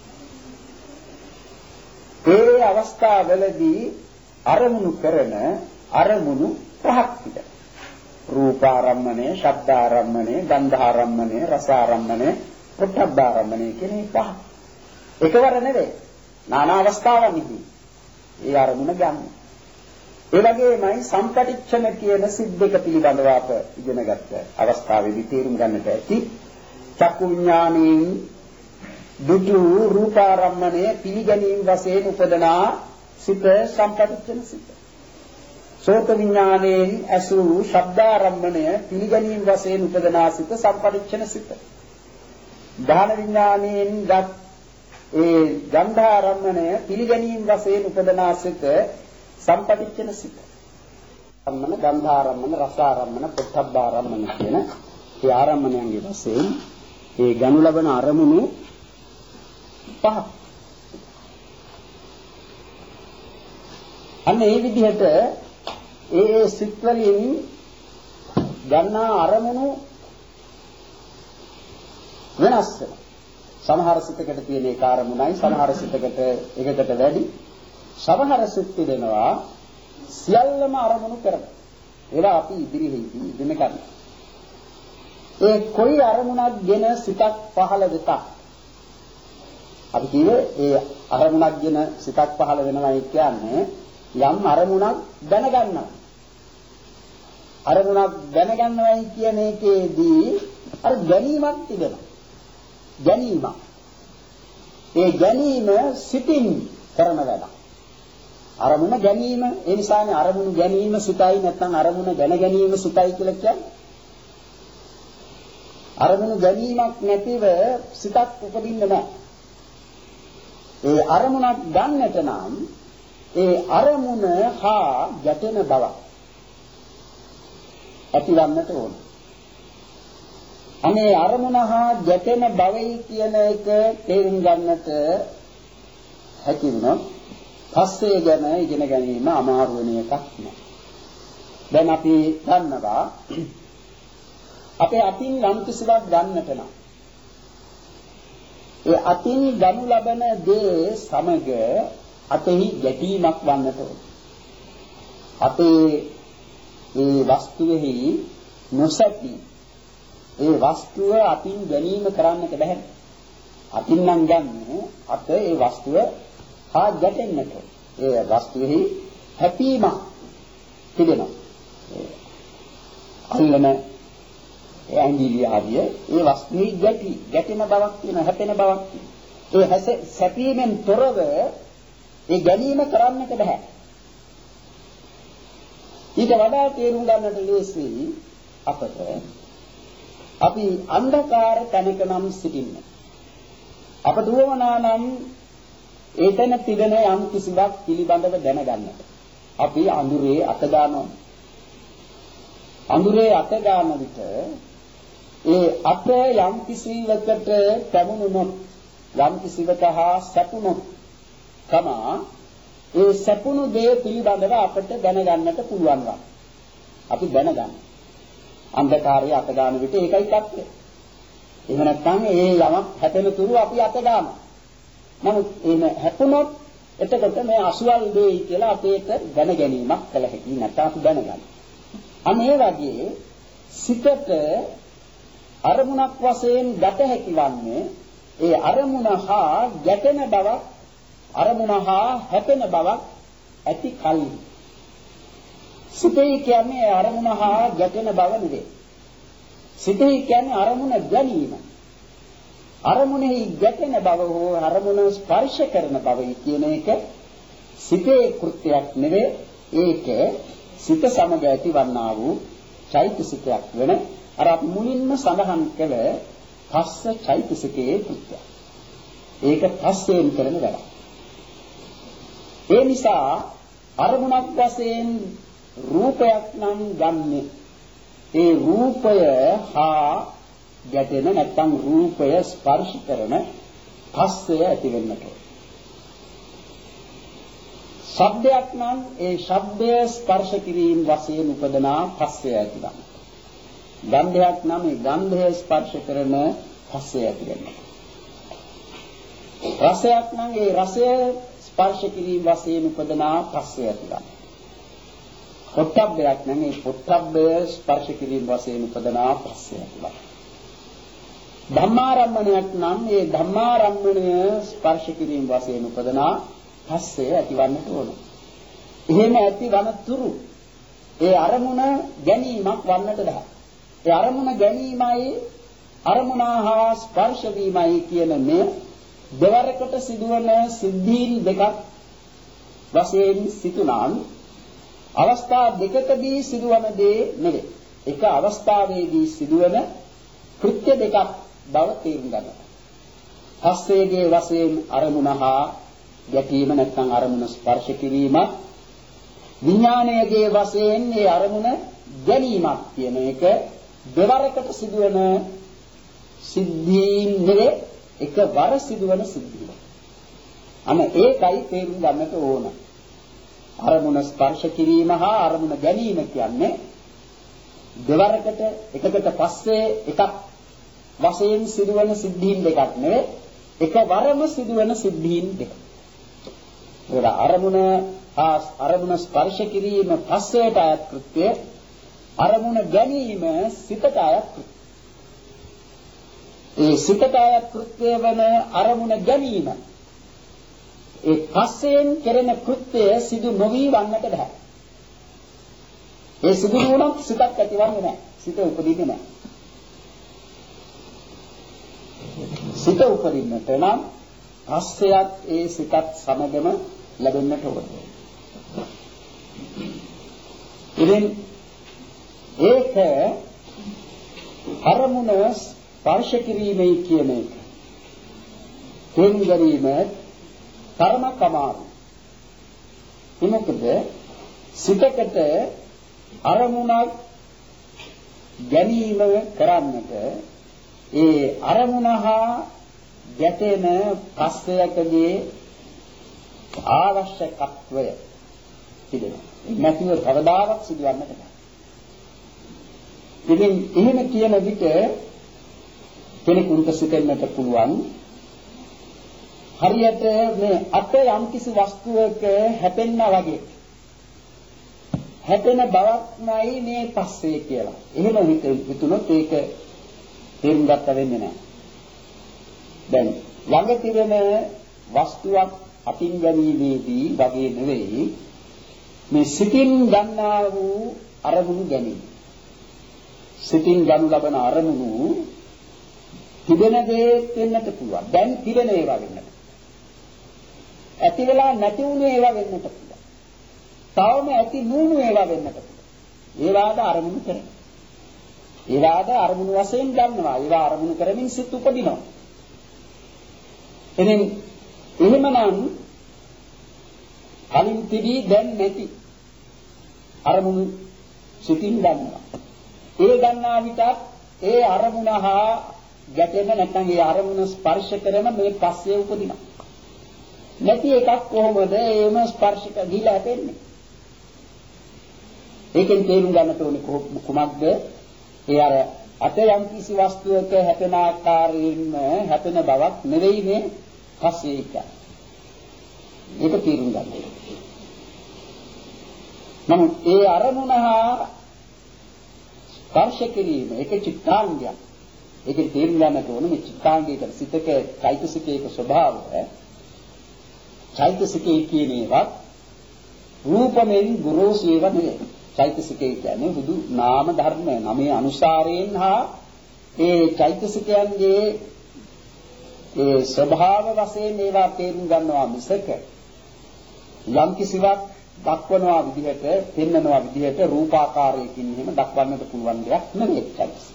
ඒ අවස්ථාවවලදී අරමුණු කරන අරමුණු පහක් තිබෙනවා. රූපාරම්මණය, ශබ්දාරම්මණය, ගන්ධාරම්මණය, රසාරම්මණය, පොට්ටබ්බාරම්මණය කියන මේ පහ. එකවර නෙවෙයි. নানা අවස්ථාවන්හිදී ඒ අරමුණ ගන්න. ඒ වගේමයි සම්පටිච්ඡන කියන සිත් දෙක පිළිබඳව අප ඉගෙන ගත්ත අවස්ථාවේදී තේරුම් ගන්නට ඇති චක්කු විඥානයෙන් දුටු රූපාරම්මණය පිළිගැනීම වශයෙන් උපදනා සිත සම්පටිච්ඡන සිත. සෝත විඥානයෙන් ඇසු ශබ්දාරම්මණය පිළිගැනීම වශයෙන් උපදනා සිත සම්පටිච්ඡන සිත. ධාන විඥානයෙන් ගත් ඒ ගන්ධාරම්මණය පිළිගැනීම වශයෙන් උපදනා සිත සම්පටිච්ඡන සිත. අම්මන ගන්ධාරම්මන රසාරම්මන පොට්ටබ්බාරම්මන කියන ඒ ආරම්මණයන්ගේ වශයෙන් ඒ ගනු ලබන අරමුණු පහ. අන්න ඒ විදිහට ඒ සිත් වලින් ගන්නා අරමුණු වෙනස් වෙනවා. සමහර සිතකට තියෙන ඒ කාර්මුණයි සමහර සිතකට එකකට වැඩි. සමහර සිත් දෙනවා සියල්ලම අරමුණු කරනවා. ඒවා අපි ඉදිරියේදී ඉගෙන ගන්න. ඒ කොයි අරමුණක් ගෙන සිතක් පහළ වෙතක්. අපි කියවේ ඒ අරමුණක් ගෙන සිතක් පහළ වෙනවයි කියන්නේ යම් අරමුණක් දැනගන්නවා. අරමුණක් දැනගන්නවයි කියන එකේදී අර ගැනීමක් තිබෙනවා. ගැනීම. ඒ ගැනීම සිතින් කරන වැඩක්. අරමුණ ගැනීම ඒ නිසානේ අරමුණු ගැනීම සුතයි නැත්නම් අරමුණ දැන ගැනීම සුතයි කියලා කියන්නේ. අරමුණු ගැනීමක් නැතිව සිතක් උපදින්නේ නැහැ. ඒ අරමුණක් ගන්නට නම් ඒ අරමුණ හා ගැටෙන බව ඇතිවන්නට ඕන. අනේ අරමුණ හා ගැටෙන බවයි කියන එක තේරුම් ගන්නට හැකි වුණොත් පස්සේ ගැන ඉගෙන ගැනීම අමාරු වෙන එකක් නෑ. දැන් අපි දන්නවා අපේ අතින් යම් කිසිවක් ගන්නට නම් ඒ අතින් ගනු ලබන දේ සමග අතෙහි ගැටීමක් වන්නට ඕන. අපේ මේ වස්තුවේහි නොසැටි ඒ වස්තුව අතින් ගැනීම කරන්නට බැහැ. අතින් නම් ගන්න අත ඒ වස්තුව හා ගැටෙන්නට. ඒ වස්තුවේහි හැපීමක් තිබෙනවා. අල්ලන ඇඟිලි ආදිය ඒ වස්තුවේ ගැටි ගැටෙන බවක් තියෙන හැපෙන බවක්. ඒ හැපීමෙන් තොරව ඒ ගැනීම කරන්නට බෑ. ඊට වඩා තේරුම් ගන්නට ලේසියි අපට අපි අන්ධකාර තැනක නම් සිටින්නේ. අපට උවමනා නම් ඒතන තිබෙන යම් කිසිවක් පිළිබඳව දැනගන්නට. අපි අඳුරේ අත ගන්නවා. අඳුරේ අත ගන්න විට ඒ අත යම් කිසිවකට පැමුණුනොත් යම් කිසිවක හා සැපුණොත් තමා ඒ සැපුණු දේ පිළිබඳව අපට දැනගන්නට පුළුවන් වා. අපි දැනගන්න. අන්ධකාරයේ අත ගන්න විට ඒකයි තත්ත්වය. එහෙම නැත්නම් ඒ යමක් හැපෙන තුරු අපි අත ගන්නවා. නමුත් එන හැපුණොත් එතකොට මේ අසුවල් දෙයි කියලා අපේට දැන ගැනීමක් කළ හැකි නැත්නම් අපි දැනගන්න. අන්න ඒ වගේ සිතට අරමුණක් වශයෙන් ගත හැකි වන්නේ ඒ අරමුණ හා ගැටෙන බවක් අරමුණ හා හැපෙන බවක් ඇති කල්හි. සිතේ කියන්නේ අරමුණ හා ගැටෙන බව නෙවේ. සිතේ කියන්නේ අරමුණ ගැනීම. අරමුණෙහි ගැටෙන බව හෝ අරමුණ ස්පර්ශ කරන බව කියන එක සිතේ කෘත්‍යයක් නෙවේ. ඒක සිත සමග ඇතිවන්නා වූ චෛතසිකයක් වෙන අර මුලින්ම සඳහන් කළ පස්ස චෛතසිකයේ කෘත්‍යය. ඒක පස්සෙන් කරන වැඩක්. ඒ නිසා අරමුණක් වශයෙන් රූපයක් නම් ගන්නෙ ඒ රූපය හා ගැටෙන නැත්නම් රූපය ස්පර්ශ කරන පස්සය ඇති වෙන්නට ඕන. ශබ්දයක් නම් ඒ ශබ්දය ස්පර්ශ කිරීම වශයෙන් උපදනා පස්සය ඇති වෙනවා. ගන්ධයක් නම් ඒ ගන්ධය ස්පර්ශ කරන පස්සය ඇති වෙනවා. රසයක් නම් ඒ රසය ස්පර්ශ කිරීම වශයෙන් උපදනා පස්සය ඇති වෙනවා. පොට්ටබ්බයක් නම් ඒ පොට්ටබ්බය ස්පර්ශ කිරීම වශයෙන් උපදනා පස්සය ඇති වෙනවා. ධම්මාරම්මණයක් නම් ඒ ධම්මාරම්මණය ස්පර්ශ කිරීම වශයෙන් උපදනා පස්සය ඇතිවන්නට ඕන. එහෙම ඇති වනතුරු ඒ අරමුණ ගැනීමක් වන්නට බෑ. ඒ අරමුණ ගැනීමයි අරමුණ හා ස්පර්ශ වීමයි කියන මේ දෙවරකට සිදුවන සිද්ධීන් දෙකක් වශයෙන් සිතුනාන් අවස්ථා දෙකකදී සිදුවන දේ නෙවේ. එක අවස්ථාවේදී සිදුවන කෘත්‍ය දෙකක් බව තේරුම් ගන්නවා. පස්සේගේ වශයෙන් අරමුණ හා ගැටීම නැත්නම් අරමුණ ස්පර්ශ කිරීම, විඥානයේගේ වශයෙන් මේ අරමුණ ගැනීමක් කියන එක දෙවරකට සිදුවන සිද්ධීන් නෙවේ, එකවර සිදුවන සිද්ධිය. අන්න ඒකයි තේරුම් ගන්නට ඕන. අරමුණ ස්පර්ශ කිරීම හා අරමුණ ගැනීම කියන්නේ දෙවරකට එකකට පස්සේ එකක් වශයෙන් සිදුවන සිද්ධීන් දෙකක් නෙවෙයි, එකවරම සිදුවන සිද්ධීන් දෙකක්. ඒක අරමුණ හා අරමුණ ස්පර්ශ කිරීම පස්සේට අයත් කෘත්‍ය, අරමුණ ගැනීම සිතට අයත් කෘත්‍ය. ඒ සිතට අයත් කෘත්‍ය වන අරමුණ ගැනීම ඒ පස්සෙන් කෙරෙන කෘත්‍ය සිදු නොවි වන්නට බෑ. ඒ සිදු වුණොත් සිතක් ඇතිවන්නේ නැහැ. සිත උපදින්නේ නැහැ. සිත උපදින්නට නම් පස්සයත් ඒ සිතත් සමගම ලැබෙන්නට ඕනේ. ඉතින් ඒක අරමුණ ස්පර්ශ කිරීමයි කියන එක. තේරුම් ගැනීම කර්මක් අමාරු. මොකද සිතකට අරමුණක් ගැනීම කරන්නට ඒ අරමුණ හා ගැටෙන පස්සයකදී අවශ්‍යකත්වය තිබෙනවා. නැතිව කවදාවත් සිදුවන්නට බෑ. ඉතින් එහෙම කියන විට කෙනෙකුට සිතෙන්නට පුළුවන් හරියට මේ අත යම් කිසි වස්තුවක හැපෙන්නා වගේ හැපෙන බවක්මයි මේ පස්සේ කියලා. එහෙම හිතුනොත් ඒක තේරුම් ගන්න වෙන්නේ නැහැ. දැන් ළඟ තිබෙන වස්තුවක් අතින් ගැනීමේදී වගේ නෙවෙයි මේ සිතින් ගන්නා වූ අරමුණු ගැනීම. සිතින් ගනු ලබන අරමුණු තිබෙන දේ වෙන්නට පුළුවන්. දැන් තිබෙන ඒවා වෙන්නට. ඇති වෙලා නැති වුණු ඒවා වෙන්නට පුළුවන්. තවම ඇති නුණු ඒවා වෙන්නට පුළුවන්. ඒවාද අරමුණු කරනවා. ඒවාද අරමුණු වශයෙන් ගන්නවා. ඒවා අරමුණු කරමින් සිත් උපදිනවා. එහෙනම් එහෙමනම් කලින් තිබී දැන් නැති අරමුණු සිතින් ගන්නවා. ඒ ගන්නා විටත් ඒ අරමුණ හා ගැටෙන නැත්නම් ඒ අරමුණ ස්පර්ශ කරන මේ පස්සේ උපදිනවා. නැති එකක් කොහොමද ඒම ස්පර්ශ කරගිලා හැපෙන්නේ? ඒකෙන් තේරුම් ගන්නට ඕනේ කුමක්ද? ඒ අර අත යම් කිසි වස්තුවක හැපෙන ආකාරයෙන්ම හැපෙන බවක් නෙවෙයි මේ පස්සේ එක. ඒක තේරුම් ගන්න. නමුත් ඒ අරමුණ හා ස්පර්ශ කිරීම ඒක චිත්තාංගයක්. ඒකේ තේරුම් ගන්නට ඕනේ මේ චිත්තාංගයක සිතක චෛතසිකයක ස්වභාවය. චෛතසිකේ කියන ඒවා රූපමෙන් ගුරුසු ඒවා නෙවෙයි. චෛතසිකේ කියන්නේ බුදු නාම ධර්ම නමේ අනුසාරයෙන් හා ඒ චෛතසිකයන්ගේ ඒ ස්වභාව වශයෙන් ඒවා තේරුම් ගන්නවා මිසක යම් කිසිවක් දක්වනවා විදිහට පෙන්වනවා විදිහට රූපාකාරයකින් එහෙම දක්වන්නට පුළුවන් දෙයක් නෙවෙයි චෛතසික.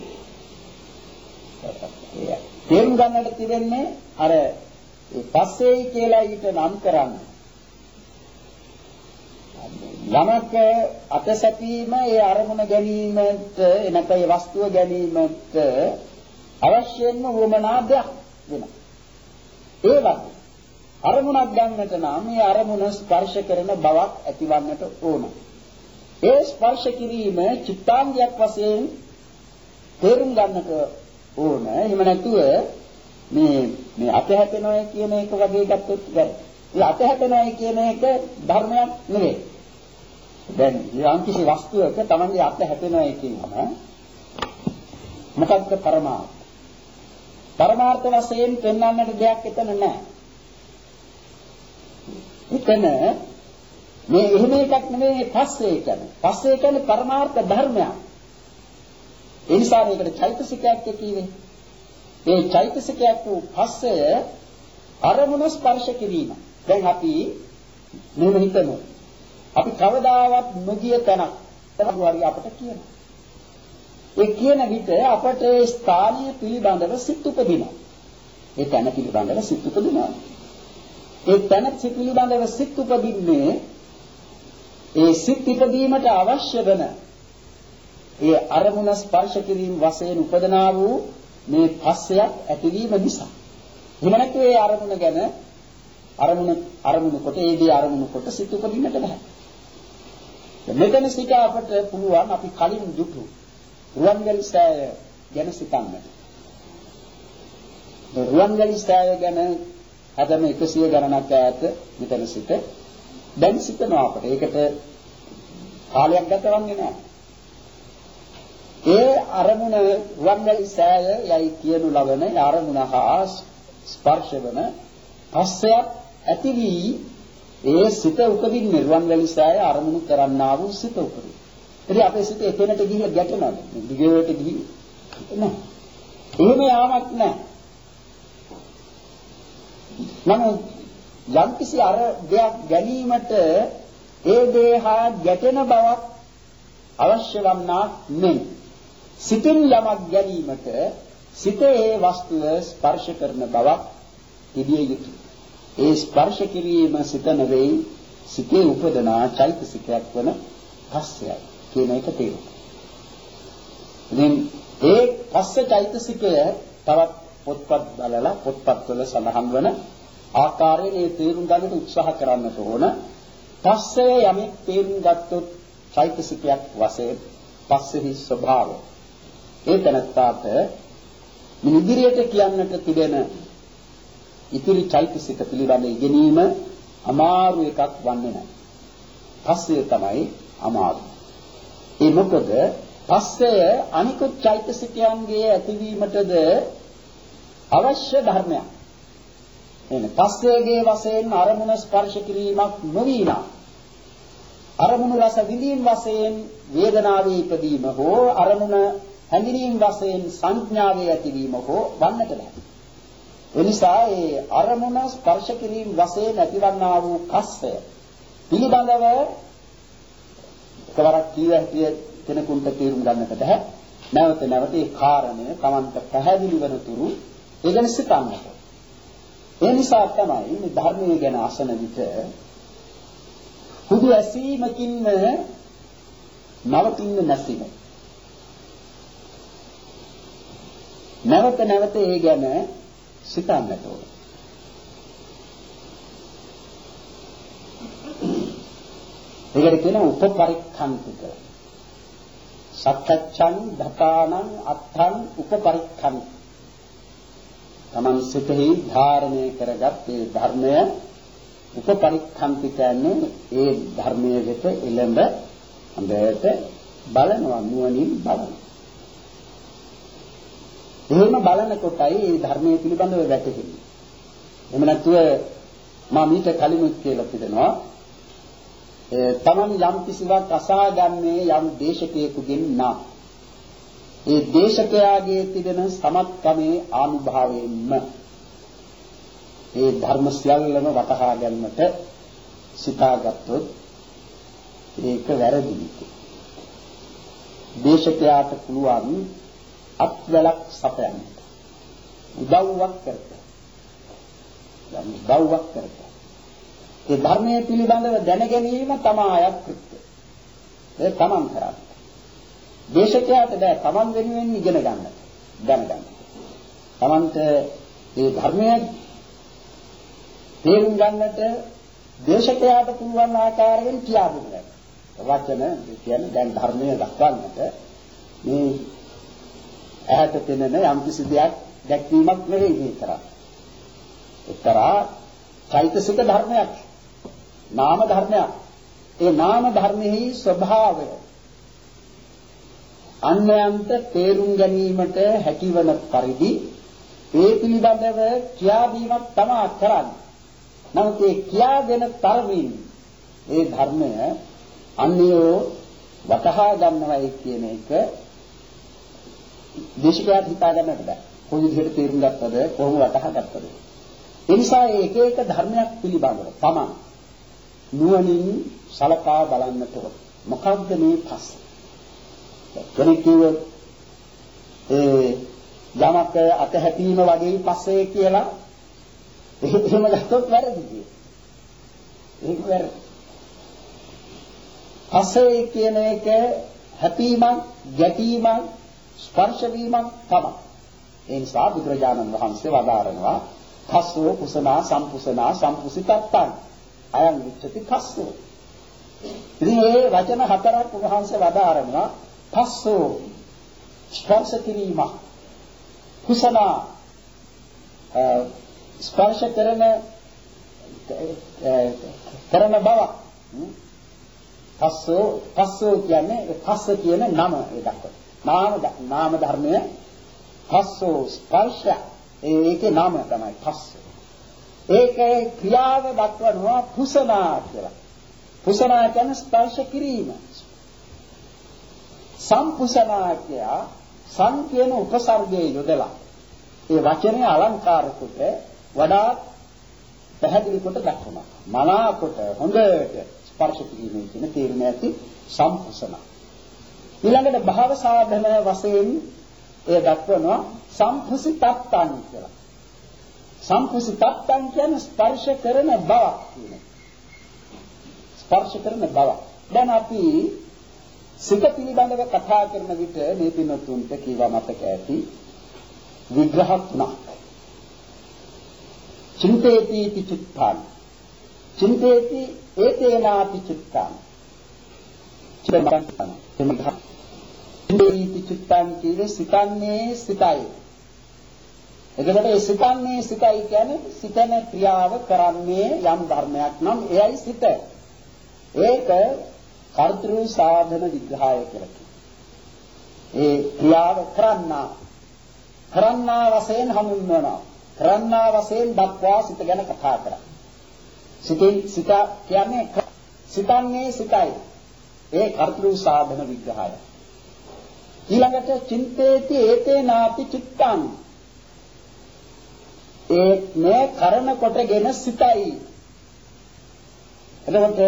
තේරුම් ගන්නට තිබෙන්නේ අර ඒ පස්සේයි කියලා ඊට නම් කරන්නේ. යමක අතසැපීම ඒ අරමුණ ගැනීමට එනක ඒ වස්තුව ගැනීමට අවශ්‍යම වුමනා දෙයක් වෙනවා. ඒ වගේ අරමුණක් ගන්නට නම් මේ අරමුණ ස්පර්ශ කරන බවක් ඇතිවන්නට ඕන. ඒ ස්පර්ශ කිරීම චිත්තාංගයක් වශයෙන් තේරුම් ගන්නට ඕන. එහෙම නැතුව මේ මේ අත හැපෙනවා කියන එක වගේ ගත්තොත් බැහැ. ඒ අත හැපෙනවා කියන එක ධර්මයක් නෙවෙයි. දැන් යම් කිසි වස්තුවක Tamange අත හැපෙනවා කියනම මොකක්ද පරමාර්ථ? පරමාර්ථ වශයෙන් පෙන්වන්නට දෙයක් එතන නැහැ. එතන මේ එහෙම එකක් නෙමෙයි පස්සේ කියන්නේ. පස්සේ කියන්නේ පරමාර්ථ ධර්මයක්. ඒ නිසා මේකට චෛතසිකයක් කියවේ. ඒ චෛතසිකයක් වූ පස්සය අරමුණ ස්පර්ශ කිරීම. දැන් අපි මෙහෙම හිතමු. අපි කවදාවත් නොගිය තැනක් හරි අපට කියනවා. ඒ කියන විට අපට ඒ ස්ථානීය පිළිබඳව සිත් උපදිනවා. ඒ තැන පිළිබඳව සිත් උපදිනවා. ඒ තැන පිළිබඳව සිත් උපදින්නේ ඒ සිත් ඉදීමට අවශ්‍ය වෙන ඒ අරමුණ ස්පර්ශ කිරීම වශයෙන් උපදනා වූ මේ පස්සයක් ඇතිවීම නිසා. එහෙම නැත්නම් ඒ අරමුණ ගැන අරමුණ අරමුණ කොට ඒ දී අරමුණ කොට සිත් උපදින්නට බෑ. මෙතන සිට අපට පුළුවන් අපි කලින් දුටු රුවන්වැලි සෑය ගැන සිතන්නට. රුවන්වැලි සෑය ගැන අදම එකසිය ගණනක් ඈත මෙතන සිට දැන් සිතනවා අපට. ඒකට කාලයක් ගත වන්නේ නැහැ. ඒ අරමුණ රුවන්වැලි සෑය යයි කියනු ලබන අරමුණ හා ස්පර්ශ වන පස්සයක් ඇති වී ඒ සිත උපදින්නේ රුවන්වැලි සෑය අරමුණු කරන්නා වූ සිත උපදින. ඉතින් අපේ සිත එතනට ගිහිල්ලා ගැටෙනවා. දිගට ගිහින් නෑ. එහෙම යාමක් නෑ. නමුත් යම්කිසි අර දෙයක් ගැනීමට ඒ දේ හා ගැටෙන බවක් අවශ්‍ය වන්නා මෙන් සිතින් යමක් ගැනීමට සිතේ ඒ වස්තුව ස්පර්ශ කරන බවක් තිබිය යුතුයි. ඒ ස්පර්ශ කිරීම සිත නෙවෙයි සිතේ උපදනා චෛතසිකයක් වන පස්සයයි කියන එක තේරුම්. ඉතින් ඒ පස්ස චෛතසිකය තවත් පොත්පත් බලලා පොත්පත්වල සඳහන් වන ආකාරයෙන් ඒ තේරුම් ගන්නට උත්සාහ කරන්නට ඕන. පස්සය යමෙක් තේරුම් ගත්තොත් චෛතසිකයක් වශයෙන් පස්සෙහි ස්වභාවය. ඒ තනත්තාට මේ ඉදිරියට කියන්නට තිබෙන ඉතිරි චෛතසික පිළිබඳ ඉගෙනීම අමාරු එකක් වන්නේ නැහැ. පස්සය තමයි අමාරු. ඒ මොකද පස්සය අනිකුත් චෛතසිකයන්ගේ ඇතිවීමටද අවශ්‍ය ධර්මයක්. එනේ පස්සයගේ වශයෙන් අරමුණ ස්පර්ශ කිරීමක් නොවිනා අරමුණු රස විඳීම් වශයෙන් වේදනාවේ ඉදීම හෝ අරමුණ හැඳිනීම් වශයෙන් සංඥාවේ ඇතිවීම හෝ වන්නට බෑ. එනිසා ඒ අරමුණ ස්පර්ශ කිරීම වශයෙන් ඇතිවන්නා වූ පස්සය පිළිබඳව එකවරක් කීව හැටි කෙනෙකුට තේරුම් ගන්නට බෑ. නැවත නැවත ඒ කාරණය Tamanta පැහැදිලි වන තුරු ඒ ගැන සිතන්නට. ඒ නිසා තමයි මේ ධර්මයේ ගැන අසන විට හුදු ඇසීමකින් නවතින්නේ නැතිව. නැවත නැවත ඒ ගැන සිතන්නට ඕන. ඒකට කියන උපපරික්ඛන්තික. සක්කච්ඡන් ධතානං අත්තං උපපරික්ඛන්. තමන් සිතෙහි ධාරණය කරගත් ඒ ධර්මය උපපරික්ඛන්ති කියන්නේ ඒ ධර්මයේ වෙත එළඹ හොඳට බලනවා නුවණින් බලනවා. එහෙම බලනකොටයි මේ ධර්මයේ පිළිබඳව වැටහෙන්නේ. එහෙම නැතුව මම මීට කලින් කියලා තිබෙනවා ඒ තමන් යම් කිසිවක් අසාගන්නේ යම් දේශකයෙකුගෙන් නම් ඒ දේශකයාගේ තිබෙන සමත්කමේ ආනුභාවයෙන්ම ඒ ධර්ම සියල්ලම වටහා ගන්නට සිතාගත්තොත් ඒක වැරදි. දේශකයාට පුළුවන් අත්වලක් සපයන්න. උදව්වක් කරන්න. දැන් උදව්වක් කරන්න. ඒ ධර්මයේ පිළිබඳව දැන ගැනීම තමයි කෘත්‍ය. ඒ තමන් කරන්නේ. දේශකයාට බෑ තමන් වෙනුවෙන් ඉගෙන ගන්න. දැනගන්න. තමන්ට මේ ධර්මයේ තේරුම් ගන්නට දේශකයාට පුළුවන් ආකාරයෙන් කියා දෙන්න. වචන කියන්නේ දැන් ධර්මයේ දක්වන්නට මේ ඈත පෙනෙන යම් කිසි දෙයක් දැක්වීමක් නෙවෙයි මේ කරන්නේ. එක්තරා චෛතසික ධර්මයක්, නාම ධර්මයක්. ඒ නාම ධර්මෙහි ස්වභාවය අන්‍යයන්ට තේරුම් ගැනීමට හැකිවන පරිදි ඒ පිළිබඳව කියා දීමක් තමයි කරන්නේ. නමුත් ඒ කියා දෙන තරමින් ඒ ධර්මය අන්‍යෝ වටහා ගන්නවයි කියන එක දේශිකාට හිතා ගන්නට බෑ. කොයි විදිහට තේරුම් ගත්තද කොහොම වටහා ගත්තද? ඒ නිසා මේ එක එක ධර්මයක් පිළිබඳව තමන් නුවණින් සලකා බලන්නට ඕන. මොකක්ද මේ පස්ස? කෙනෙක් කිව්වොත් ඒ යමක අතහැපීම වගේ පස්සේ කියලා එහෙම ගත්තොත් වැරදියි. ඒක වැරදි. පස්සේ කියන එක හැපීමක්, ගැටීමක්, ස්පර්ශ වීමක් තමයි. ඒ නිසා බුදුරජාණන් වහන්සේ වදාරනවා පස්සෝ කුසනා සම්පුසනා සම්පුසිතත්තං අයං විච්ඡති පස්සෝ. ඉතින් මේ වචන හතරක් උන්වහන්සේ වදාරනවා පස්සෝ ස්පර්ශ කිරීම, කුසනා ස්පර්ශ කරන කරන බව. පස්සෝ පස්සෝ කියන්නේ පස්ස කියන නම ඒකට. නාම නාම ධර්මය පස්සෝ ස්පර්ශ ඒකේ නාම තමයි පස්ස. ඒකේ ක්‍රියාව දක්වනවා පුසනා කියලා. පුසනා කියන්නේ ස්පර්ශ කිරීම. සම්පුසනා කිය සං කියන උපසර්ගයේ යොදලා ඒ වචනේ අලංකාර කොට වඩා පැහැදිලි කොට දක්වනවා. මනාකොට හොඳට ස්පර්ශ කිරීමේ කියන තේරුම ඇති සම්පුසනා. ඊළඟට භාව සාධන වශයෙන් ඒ දක්වනවා සම්පුසිතත්තං කියලා. සම්පුසිතත්තං කියන්නේ ස්පර්ශ කරන බවක් කියන්නේ. ස්පර්ශ කරන බව. දැන් අපි සිත පිළිබඳව කතා කරන විට මේ පින්වත්තුන්ට කීවා මතක ඇති විග්‍රහ තුනක්. චින්තේති චිත්තං. චින්තේති ඒතේනාති චිත්තං. චිත්තං. චින්තේති චිත්තං කියන්නේ සිතන්නේ සිතයි. එතකොට ඒ සිතන්නේ සිතයි කියන්නේ සිතන ක්‍රියාව කරන්නේ යම් ධර්මයක් නම් එයයි සිත. ඒක කර්තෘ සාධන විග්‍රහය කියලා කියනවා. ඒ ක්‍රියාව කරන්නා කරන්නා වශයෙන් හඳුන්වනවා. කරන්නා වශයෙන් දක්වා සිත ගැන කතා කරා. සිතින් සිත කියන්නේ සිතන්නේ සිතයි. ඒ කර්තෘ සාධන විග්‍රහය. ඊළඟට චින්තේති ඒතේනාපි චිත්තං. ඒ මේ කරන කොටගෙන සිතයි. එතකොට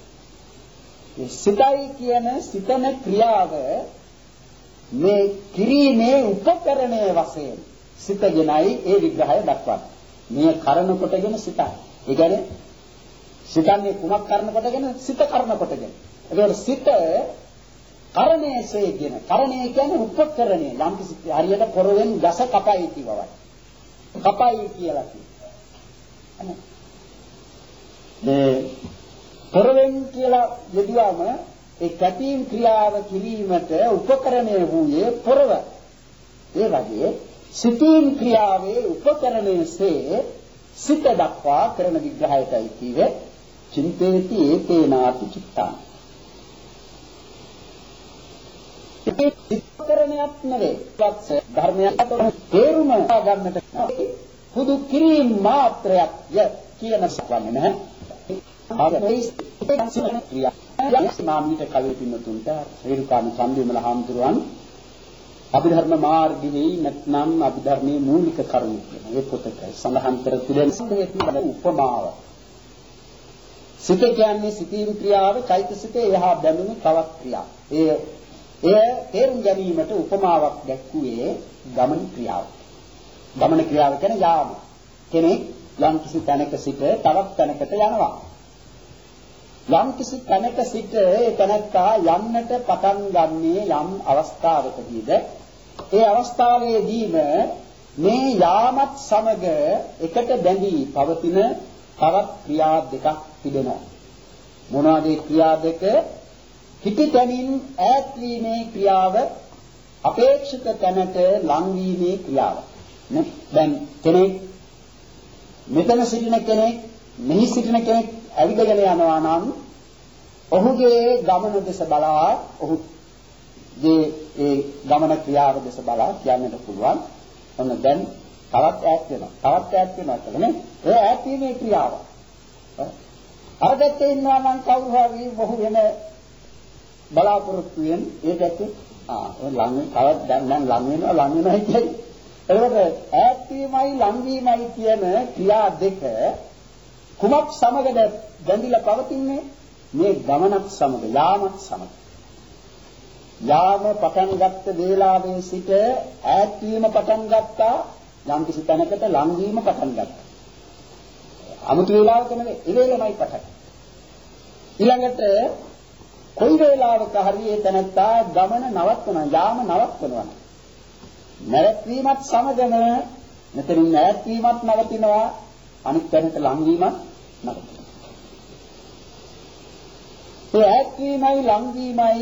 සිතයි කියන සිතන ක්‍රියාව මේ කිරීමේ උපකරණය වශයෙන් සිතගෙනයි ඒ විග්‍රහය දක්වන්නේ. මේ කරන කොටගෙන සිතයි. ඒ කියන්නේ සිතන්නේ කුමක් කරන කොටගෙන සිත කරන කොටගෙන. ඒකෝට සිත කරණයසේ කියන කරණය කියන්නේ උපකරණය. යම් කිසි හරියට පොරවෙන් ගස කපයි කියවවයි. කපයි කියලා කියනවා. ඒ පොරවෙන් කියලා යෙදුවම ඒ කැපීම් ක්‍රියාව කිරීමට උපකරණය වූයේ පොරව. ඒ වගේ සිතීම් ක්‍රියාවේ උපකරණයසේ සිත දක්වා කරන විග්‍රහයටයි කියේ චින්තේති ඒතේනාති චිත්තං. ඒ උපකරණයක් නෙවේ. වත් ධර්මයක් තේරුම ගන්නට පුදු කිරීම මාත්‍රයක් ය කියන සක්වන්නේ නැහැ. ආපේස් ඒකන්සන ක්‍රියා. යස්නාමීට කලින් පින්නතුන්ට ශ්‍රීරුකාණ සම්දිමල හාමුදුරුවන් අභිධර්ම මාර්ගයේ නැත්නම් අභිධර්මයේ මූලික කරුණු කියන ඒ පොතක සඳහන් කර තිබෙන සම්පූර්ණ උපමාව. සිත කියන්නේ සිතීම් ක්‍රියාව, චෛතසිකේ එහා බැඳුණු තවත් ක්‍රියාව. ඒ එය තේරුම් ගැනීමට උපමාවක් දැක්ුවේ ගමන ක්‍රියාව. ගමන ක්‍රියාව කියන්නේ යාම. කෙනෙක් යම් කිසි තැනක සිට තවත් තැනකට යනවා. යම් කිසි තැනක සිට ඒ තැනත්තා යන්නට පටන් ගන්නේ යම් අවස්ථාවකදීද ඒ අවස්ථාවේදීම මේ යාමත් සමග එකට බැඳී පවතින තවත් ක්‍රියා දෙකක් තිබෙනවා. මොනවාද ඒ ක්‍රියා දෙක? පිටිතැනින් ඈත් වීමේ ක්‍රියාව, අපේක්ෂිත තැනට ලං වීමේ ක්‍රියාව. දැන් කෙනෙක් මෙතන සිටින කෙනෙක් මෙහි සිටින කෙනෙක් ඇවිදගෙන යනවා නම් ඔහුගේ ගමන දෙස බලා ඔහුගේ ඒ ගමන ක්‍රියාව දෙස බලා කියන්නට පුළුවන්. ඔන්න දැන් තවත් ඈත් වෙනවා. තවත් ඈත් වෙනවා කියන්නේ ඒ ඈත් වීමේ ක්‍රියාව. අර දැත්තේ ඉන්නවා නම් කවුරු හරි මොහු වෙන බලාපොරොත්තු වෙන ඒ දැත්තේ ආ ලං කවත් දැන් නම් ලං වෙනවා ලං වෙනවා කියයි. එතකොට ඈත් වීමයි ලං වීමයි කියන ක්‍රියා දෙක කුමක් සමගද බැඳිලා පවතින්නේ? මේ ගමනක් සමග යාමක් සමග. යාම පටන් ගත්ත වේලාවෙන් සිට ඈත් වීම පටන් ගත්තා යම් කිසි තැනකට ලං වීම පටන් ගත්තා. 아무තු වේලාවක නෙවෙයි ඒ වේලමයි පටන්. ඊළඟට කොයි වේලාවක හරි ඒ තැනත්තා ගමන නවත්වනවා යාම නවත්වනවා. නැවැත්වීමත් සමගම මෙතනින් නැවැත්වීමත් නවතිනවා අනිත් තැනට ලං වීමත් නවතිනවා. ඒ ඈත්වීමයි ලං වීමයි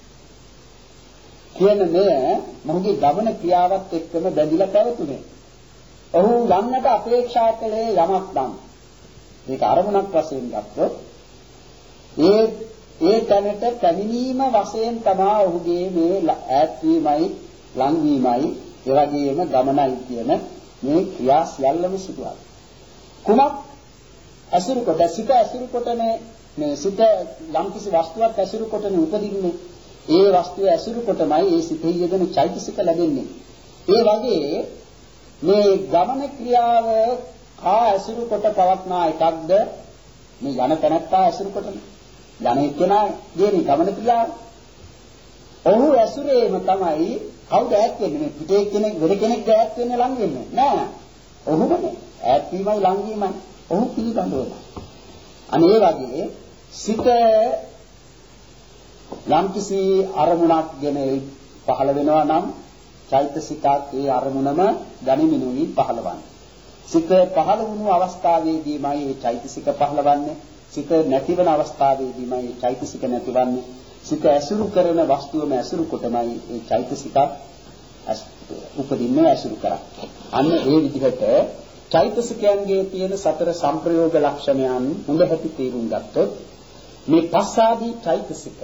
කියන මෙය මොහුගේ ගමන ක්‍රියාවත් එක්කම බැඳිලා පැවතුනේ. ඔහු යන්නට අපේක්ෂා කළේ යමක් නම් ඒක අරමුණක් වශයෙන් ගත්තොත් ඒ ඒ තැනට පැමිණීම වශයෙන් තමයි ඔහුගේ මේ ඈත්වීමයි ලං වීමයි ඒ වගේම ගමනයි කියන මේ ක්‍රියා සියල්ලම සිදුවනවා. කුමක් අසුරු කොට සිත අසුරු කොටනේ මේ සිත යම් කිසි වස්තුවක් අසුරු කොටනේ උපදින්නේ. ඒ වස්තුව ඇසුරු කොටමයි ඒ සිතේ යෙදෙන චෛතසික ලැබෙන්නේ. ඒ වගේ මේ ගමන ක්‍රියාව කා ඇසුරු කොට පවත්නා එකක්ද මේ යන තැනත්තා ඇසුරු කොටන යන එක්කෙනා යෙදී ගමන ක්‍රියාව. ඔහු ඇසුරේම තමයි කවුද ඈත් වෙන්නේ මේ පිටේ කෙනෙක් වෙන කෙනෙක් ඈත් වෙන්නේ ලං වෙන්නේ නෑ. ඔහුමනේ ඈත් වීමයි ලං වීමයි ඔහු පිළිබඳව. අනේ ඒ වගේ සිත යම්කිසි අරමුණක් ගැන පහළ වෙනවා නම් චෛතසිකත් ඒ අරමුණම ගනිමිනුයි පහළවන්නේ. සිත පහළ වුණු අවස්ථාවේදීමයි මේ චෛතසික පහළවන්නේ. සිත නැතිවන අවස්ථාවේදීමයි මේ චෛතසික නැතිවන්නේ. සිත ඇසුරු කරන වස්තුවම ඇසුරු කොටමයි මේ චෛතසික උපදින්නේ ඇසුරු කරන්නේ. අන්න ඒ විදිහට චෛතසිකයන්ගේ තියෙන සතර සංප්‍රයෝග ලක්ෂණයන් හොඳ හැටි තේරුම් ගත්තොත් මේ පස්සාදී චෛතසික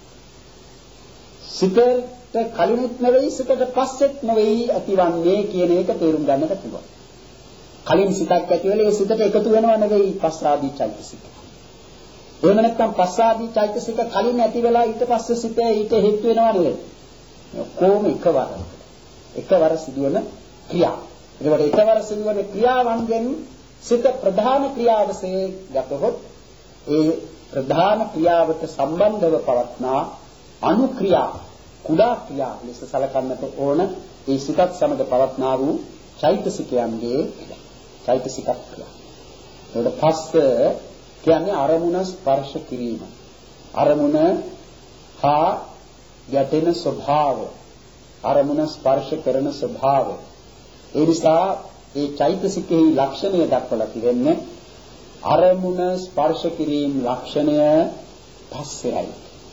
සිතට කලිනුත් නෙවෙයි සිතට පස්සෙත් නෙවෙයි ඇතිවන්නේ කියන එක තේරුම් ගන්නට පුළුවන්. කලින් සිතක් ඇති වෙලා ඒ සිතට එකතු වෙනව නෙවෙයි පස්සාදී චෛතසික. එහෙම නැත්නම් පස්සාදී චෛතසික කලින් ඇති වෙලා ඊට පස්සේ සිත ඊට හේතු වෙනව නෙවෙයි. කොහොම එකවර එකවර සිදුවන ක්‍රියා. ඒකට එකවර සිදුවන ක්‍රියාවන්ගෙන් සිත ප්‍රධාන ක්‍රියාවසේ ගතහොත් ඒ ප්‍රධාන ක්‍රියාවට සම්බන්ධව පවත්නා අනුක්‍රියා කුඩා ක්‍රියා ලෙස සැලකන්නට ඕන ඒ සිතත් සමග පවත්නා වූ චෛතසිකයන්ගේ චෛතසික ක්‍රියා. ඒකට පස්ස කියන්නේ අරමුණ ස්පර්ශ කිරීම. අරමුණ හා ගැටෙන ස්වභාවය. අරමුණ ස්පර්ශ කරන ස්වභාවය. ඒ නිසා ඒ චෛතසිකේ ලක්ෂණය දක්වලා තිබෙන්නේ අරමුණ ස්පර්ශ කිරීම ලක්ෂණය පස්සෙයි.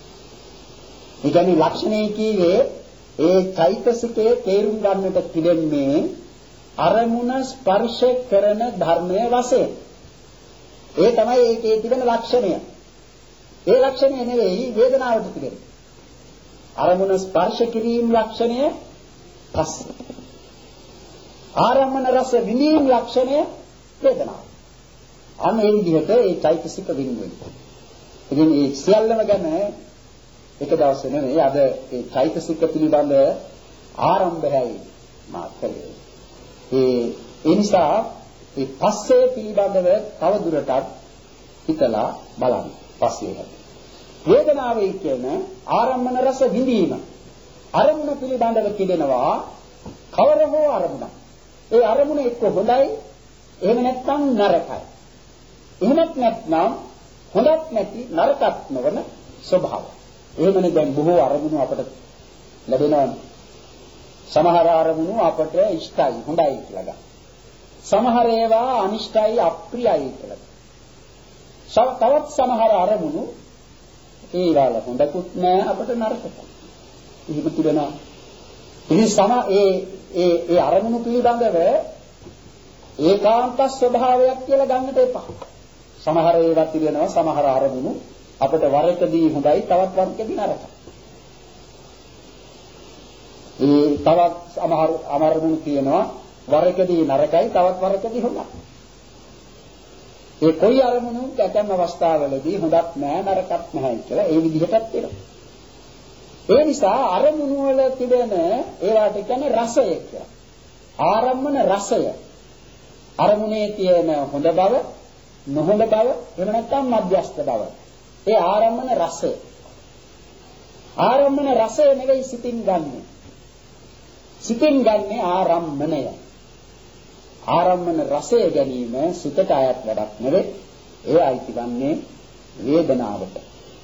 ඒ කියන්නේ ලක්ෂණය කීවේ ඒ චෛතසිකයේ තේරුම් ගන්නට පිළිෙන්නේ අරමුණ ස්පර්ශ කරන ධර්මයේ වශයෙන්. ඒ තමයි ඒකේ තිබෙන ලක්ෂණය. ඒ ලක්ෂණය නෙවෙයි වේදනාවට පිළිෙන්නේ. අරමුණ ස්පර්ශ කිරීම ලක්ෂණය පස්සේ. ආරම්මන රස විඳීම් ලක්ෂණය වේදනාව. අන්න ඒ විදිහට ඒ චෛතසික විඳිනවා. ඉතින් මේ සියල්ලම ගැන එක දවසේ නෙවෙයි අද ඒ චෛතසික පිළිබඳ ආරම්භයයි මාත්‍රේ. ඒ ඒ නිසා ඒ පස්සේ පිළිබඳව තව දුරටත් හිතලා බලන්න. පස්සේ හැටි. වේදනාවේ කියන ආරම්මන රස විඳීම අරමුණ පිළිබඳව කියනවා කවර හෝ අරමුණ. ඒ අරමුණ එක්ක හොඳයි එහෙම නැත්නම් නරකයි. එහෙමත් නැත්නම් හොඳක් නැති නරකක් නොවන ස්වභාවය. එහෙමනේ දැන් බොහෝ අරමුණු අපට ලැබෙනවා. සමහර අරමුණු අපට ඉෂ්ටයි හොඳයි කියලා ගන්න. සමහර ඒවා අනිෂ්ටයි අප්‍රියයි කියලා ගන්න. තවත් සමහර අරමුණු ඒ වල හොඳකුත් නෑ අපට නරකකුත්. එහෙම තිබෙනවා. ඉතින් සම ඒ ඒ ඒ අරමුණු පිළිබඳව ඒකාන්ත ස්වභාවයක් කියලා ගන්නට එපා. සමහර ඒවා තිබෙනවා සමහර අරමුණු අපට වරකදී හොඳයි තවත් වරකදී නරකයි. ඒ තවත් සමහර අමරමුණු කියනවා වරකදී නරකයි තවත් වරකදී හොඳයි. ඒ කොයි අරමුණක් ඇතැම් අවස්ථාවලදී හොඳක් නැහැ නරකක් නැහැ කියලා ඒ විදිහටත් වෙනවා. ඒ නිසා අරමුණු වල තිබෙන ඒවට කියන්නේ රසය කියලා. ආරම්මන රසය. අරමුණේ තියෙන හොඳ බව, නොහොඳ බව, එහෙම නැත්නම් මධ්‍යස්ථ බව. ඒ ආරම්මන රසය. ආරම්මන රසය නෙවෙයි සිතින් ගන්නෙ. සිතින් ගන්නෙ ආරම්මණය. ආරම්මන රසය ගැනීම සිතට අයත් වැඩක් නෙවෙයි. ඒ අයිති වන්නේ වේදනාවට.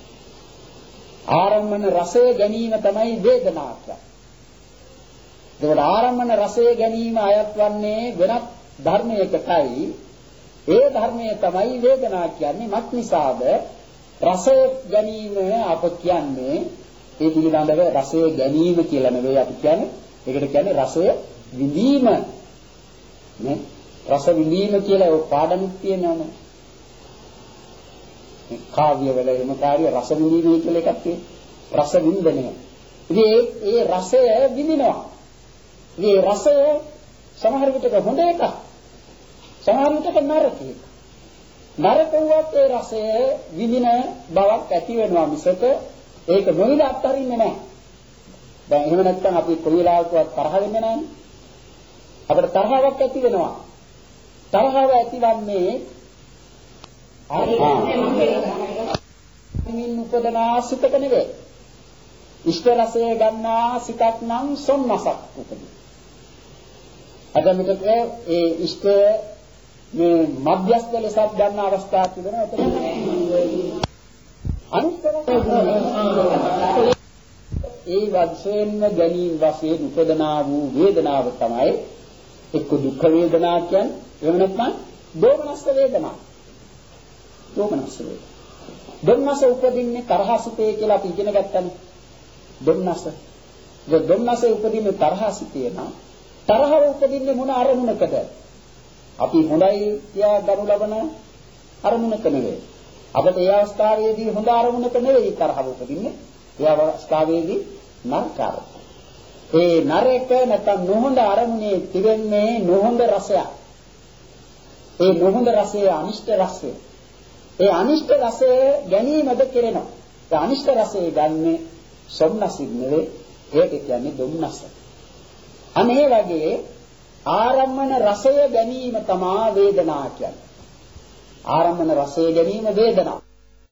ආරම්මන රසය ගැනීම තමයි වේදනාවක්. ඒකට ආරම්මන රසය ගැනීම අයත් වන්නේ වෙනත් ධර්මයකටයි. ඒ ධර්මය තමයි වේදනා කියන්නේ. මත් නිසාද රසය ගැනීම අප කියන්නේ ඒ පිළිබඳව රසය ගැනීම කියලා නෙවෙයි අපි කියන්නේ. ඒකට කියන්නේ රසය විඳීම. නේ? රස විඳීම කියලා ඔය පාඩම්ක් තියෙනවනේ. මේ කාව්‍ය වල එම කාර්ය රස විඳීම කියලා එකක් තියෙනවා. රස විඳිනය. ඉතින් ඒ ඒ රසය විඳිනවා. මේ රසය සමහර විටක හොඳ එකක්. සමහර විටක නරක එකක්. නරක වුවත් ඒ රසය විඳින බවක් ඇති වෙනවා මිසක ඒක නොවිල අත්හරින්නේ නැහැ. දැන් එහෙම නැත්නම් අපි කොයි වෙලාවකවත් තරහ වෙන්නේ නැහැනේ. අපිට තරහවක් ඇති වෙනවා. තරහව ඇතිවන්නේ ආමින් උපදනා සිතක නෙවෙයි. ඉෂ්ට රසය ගන්නා සිතක් නම් සොම්නසක් උපදී. අද මෙතන ඒ ඉෂ්ට මේ මධ්‍යස්ථ ලෙසත් ගන්න අවස්ථා තිබෙනවා. එතන අනිත්තර ඒ වශයෙන්ම ගැනීම වශයෙන් උපදනා වූ වේදනාව තමයි එක්ක දුක් වේදනා කියන්නේ. එහෙම නැත්නම් දෝමනස්ස වේදනා. දෝමනස්ස වේදනා. දෝමනස්ස උපදින්නේ තරහසිතේ කියලා අපි ඉගෙන ගත්තානේ. දෝමනස්ස. ඒ දෝමනස්ස උපදින්නේ තරහසිතේ නම් තරහව උපදින්නේ මොන අරමුණකද? අපි හොඳයි කියා ගනු ලබන අරමුණක නෙවෙයි. අපිට ඒ අවස්ථාවේදී හොඳ අරමුණක නෙවෙයි තරහව උපදින්නේ. ඒ අවස්ථාවේදී නරක අරමුණ. ඒ නරක නැත්නම් නොහොඳ අරමුණේ තිබෙන්නේ නොහොඳ රසයක්. ඒ නොහොඳ රසය අනිෂ්ට රසය. ඒ අනිෂ්ට රසය ගැනීමද කෙරෙනවා. ඒ අනිෂ්ට රසය ගන්නේ සොම්නසින් නෙවෙයි. ඒක කියන්නේ දුම්නස. අනේ වගේ ආරම්මන රසය ගැනීම තමයි වේදනා කියන්නේ. ආරම්මන රසය ගැනීම වේදනා.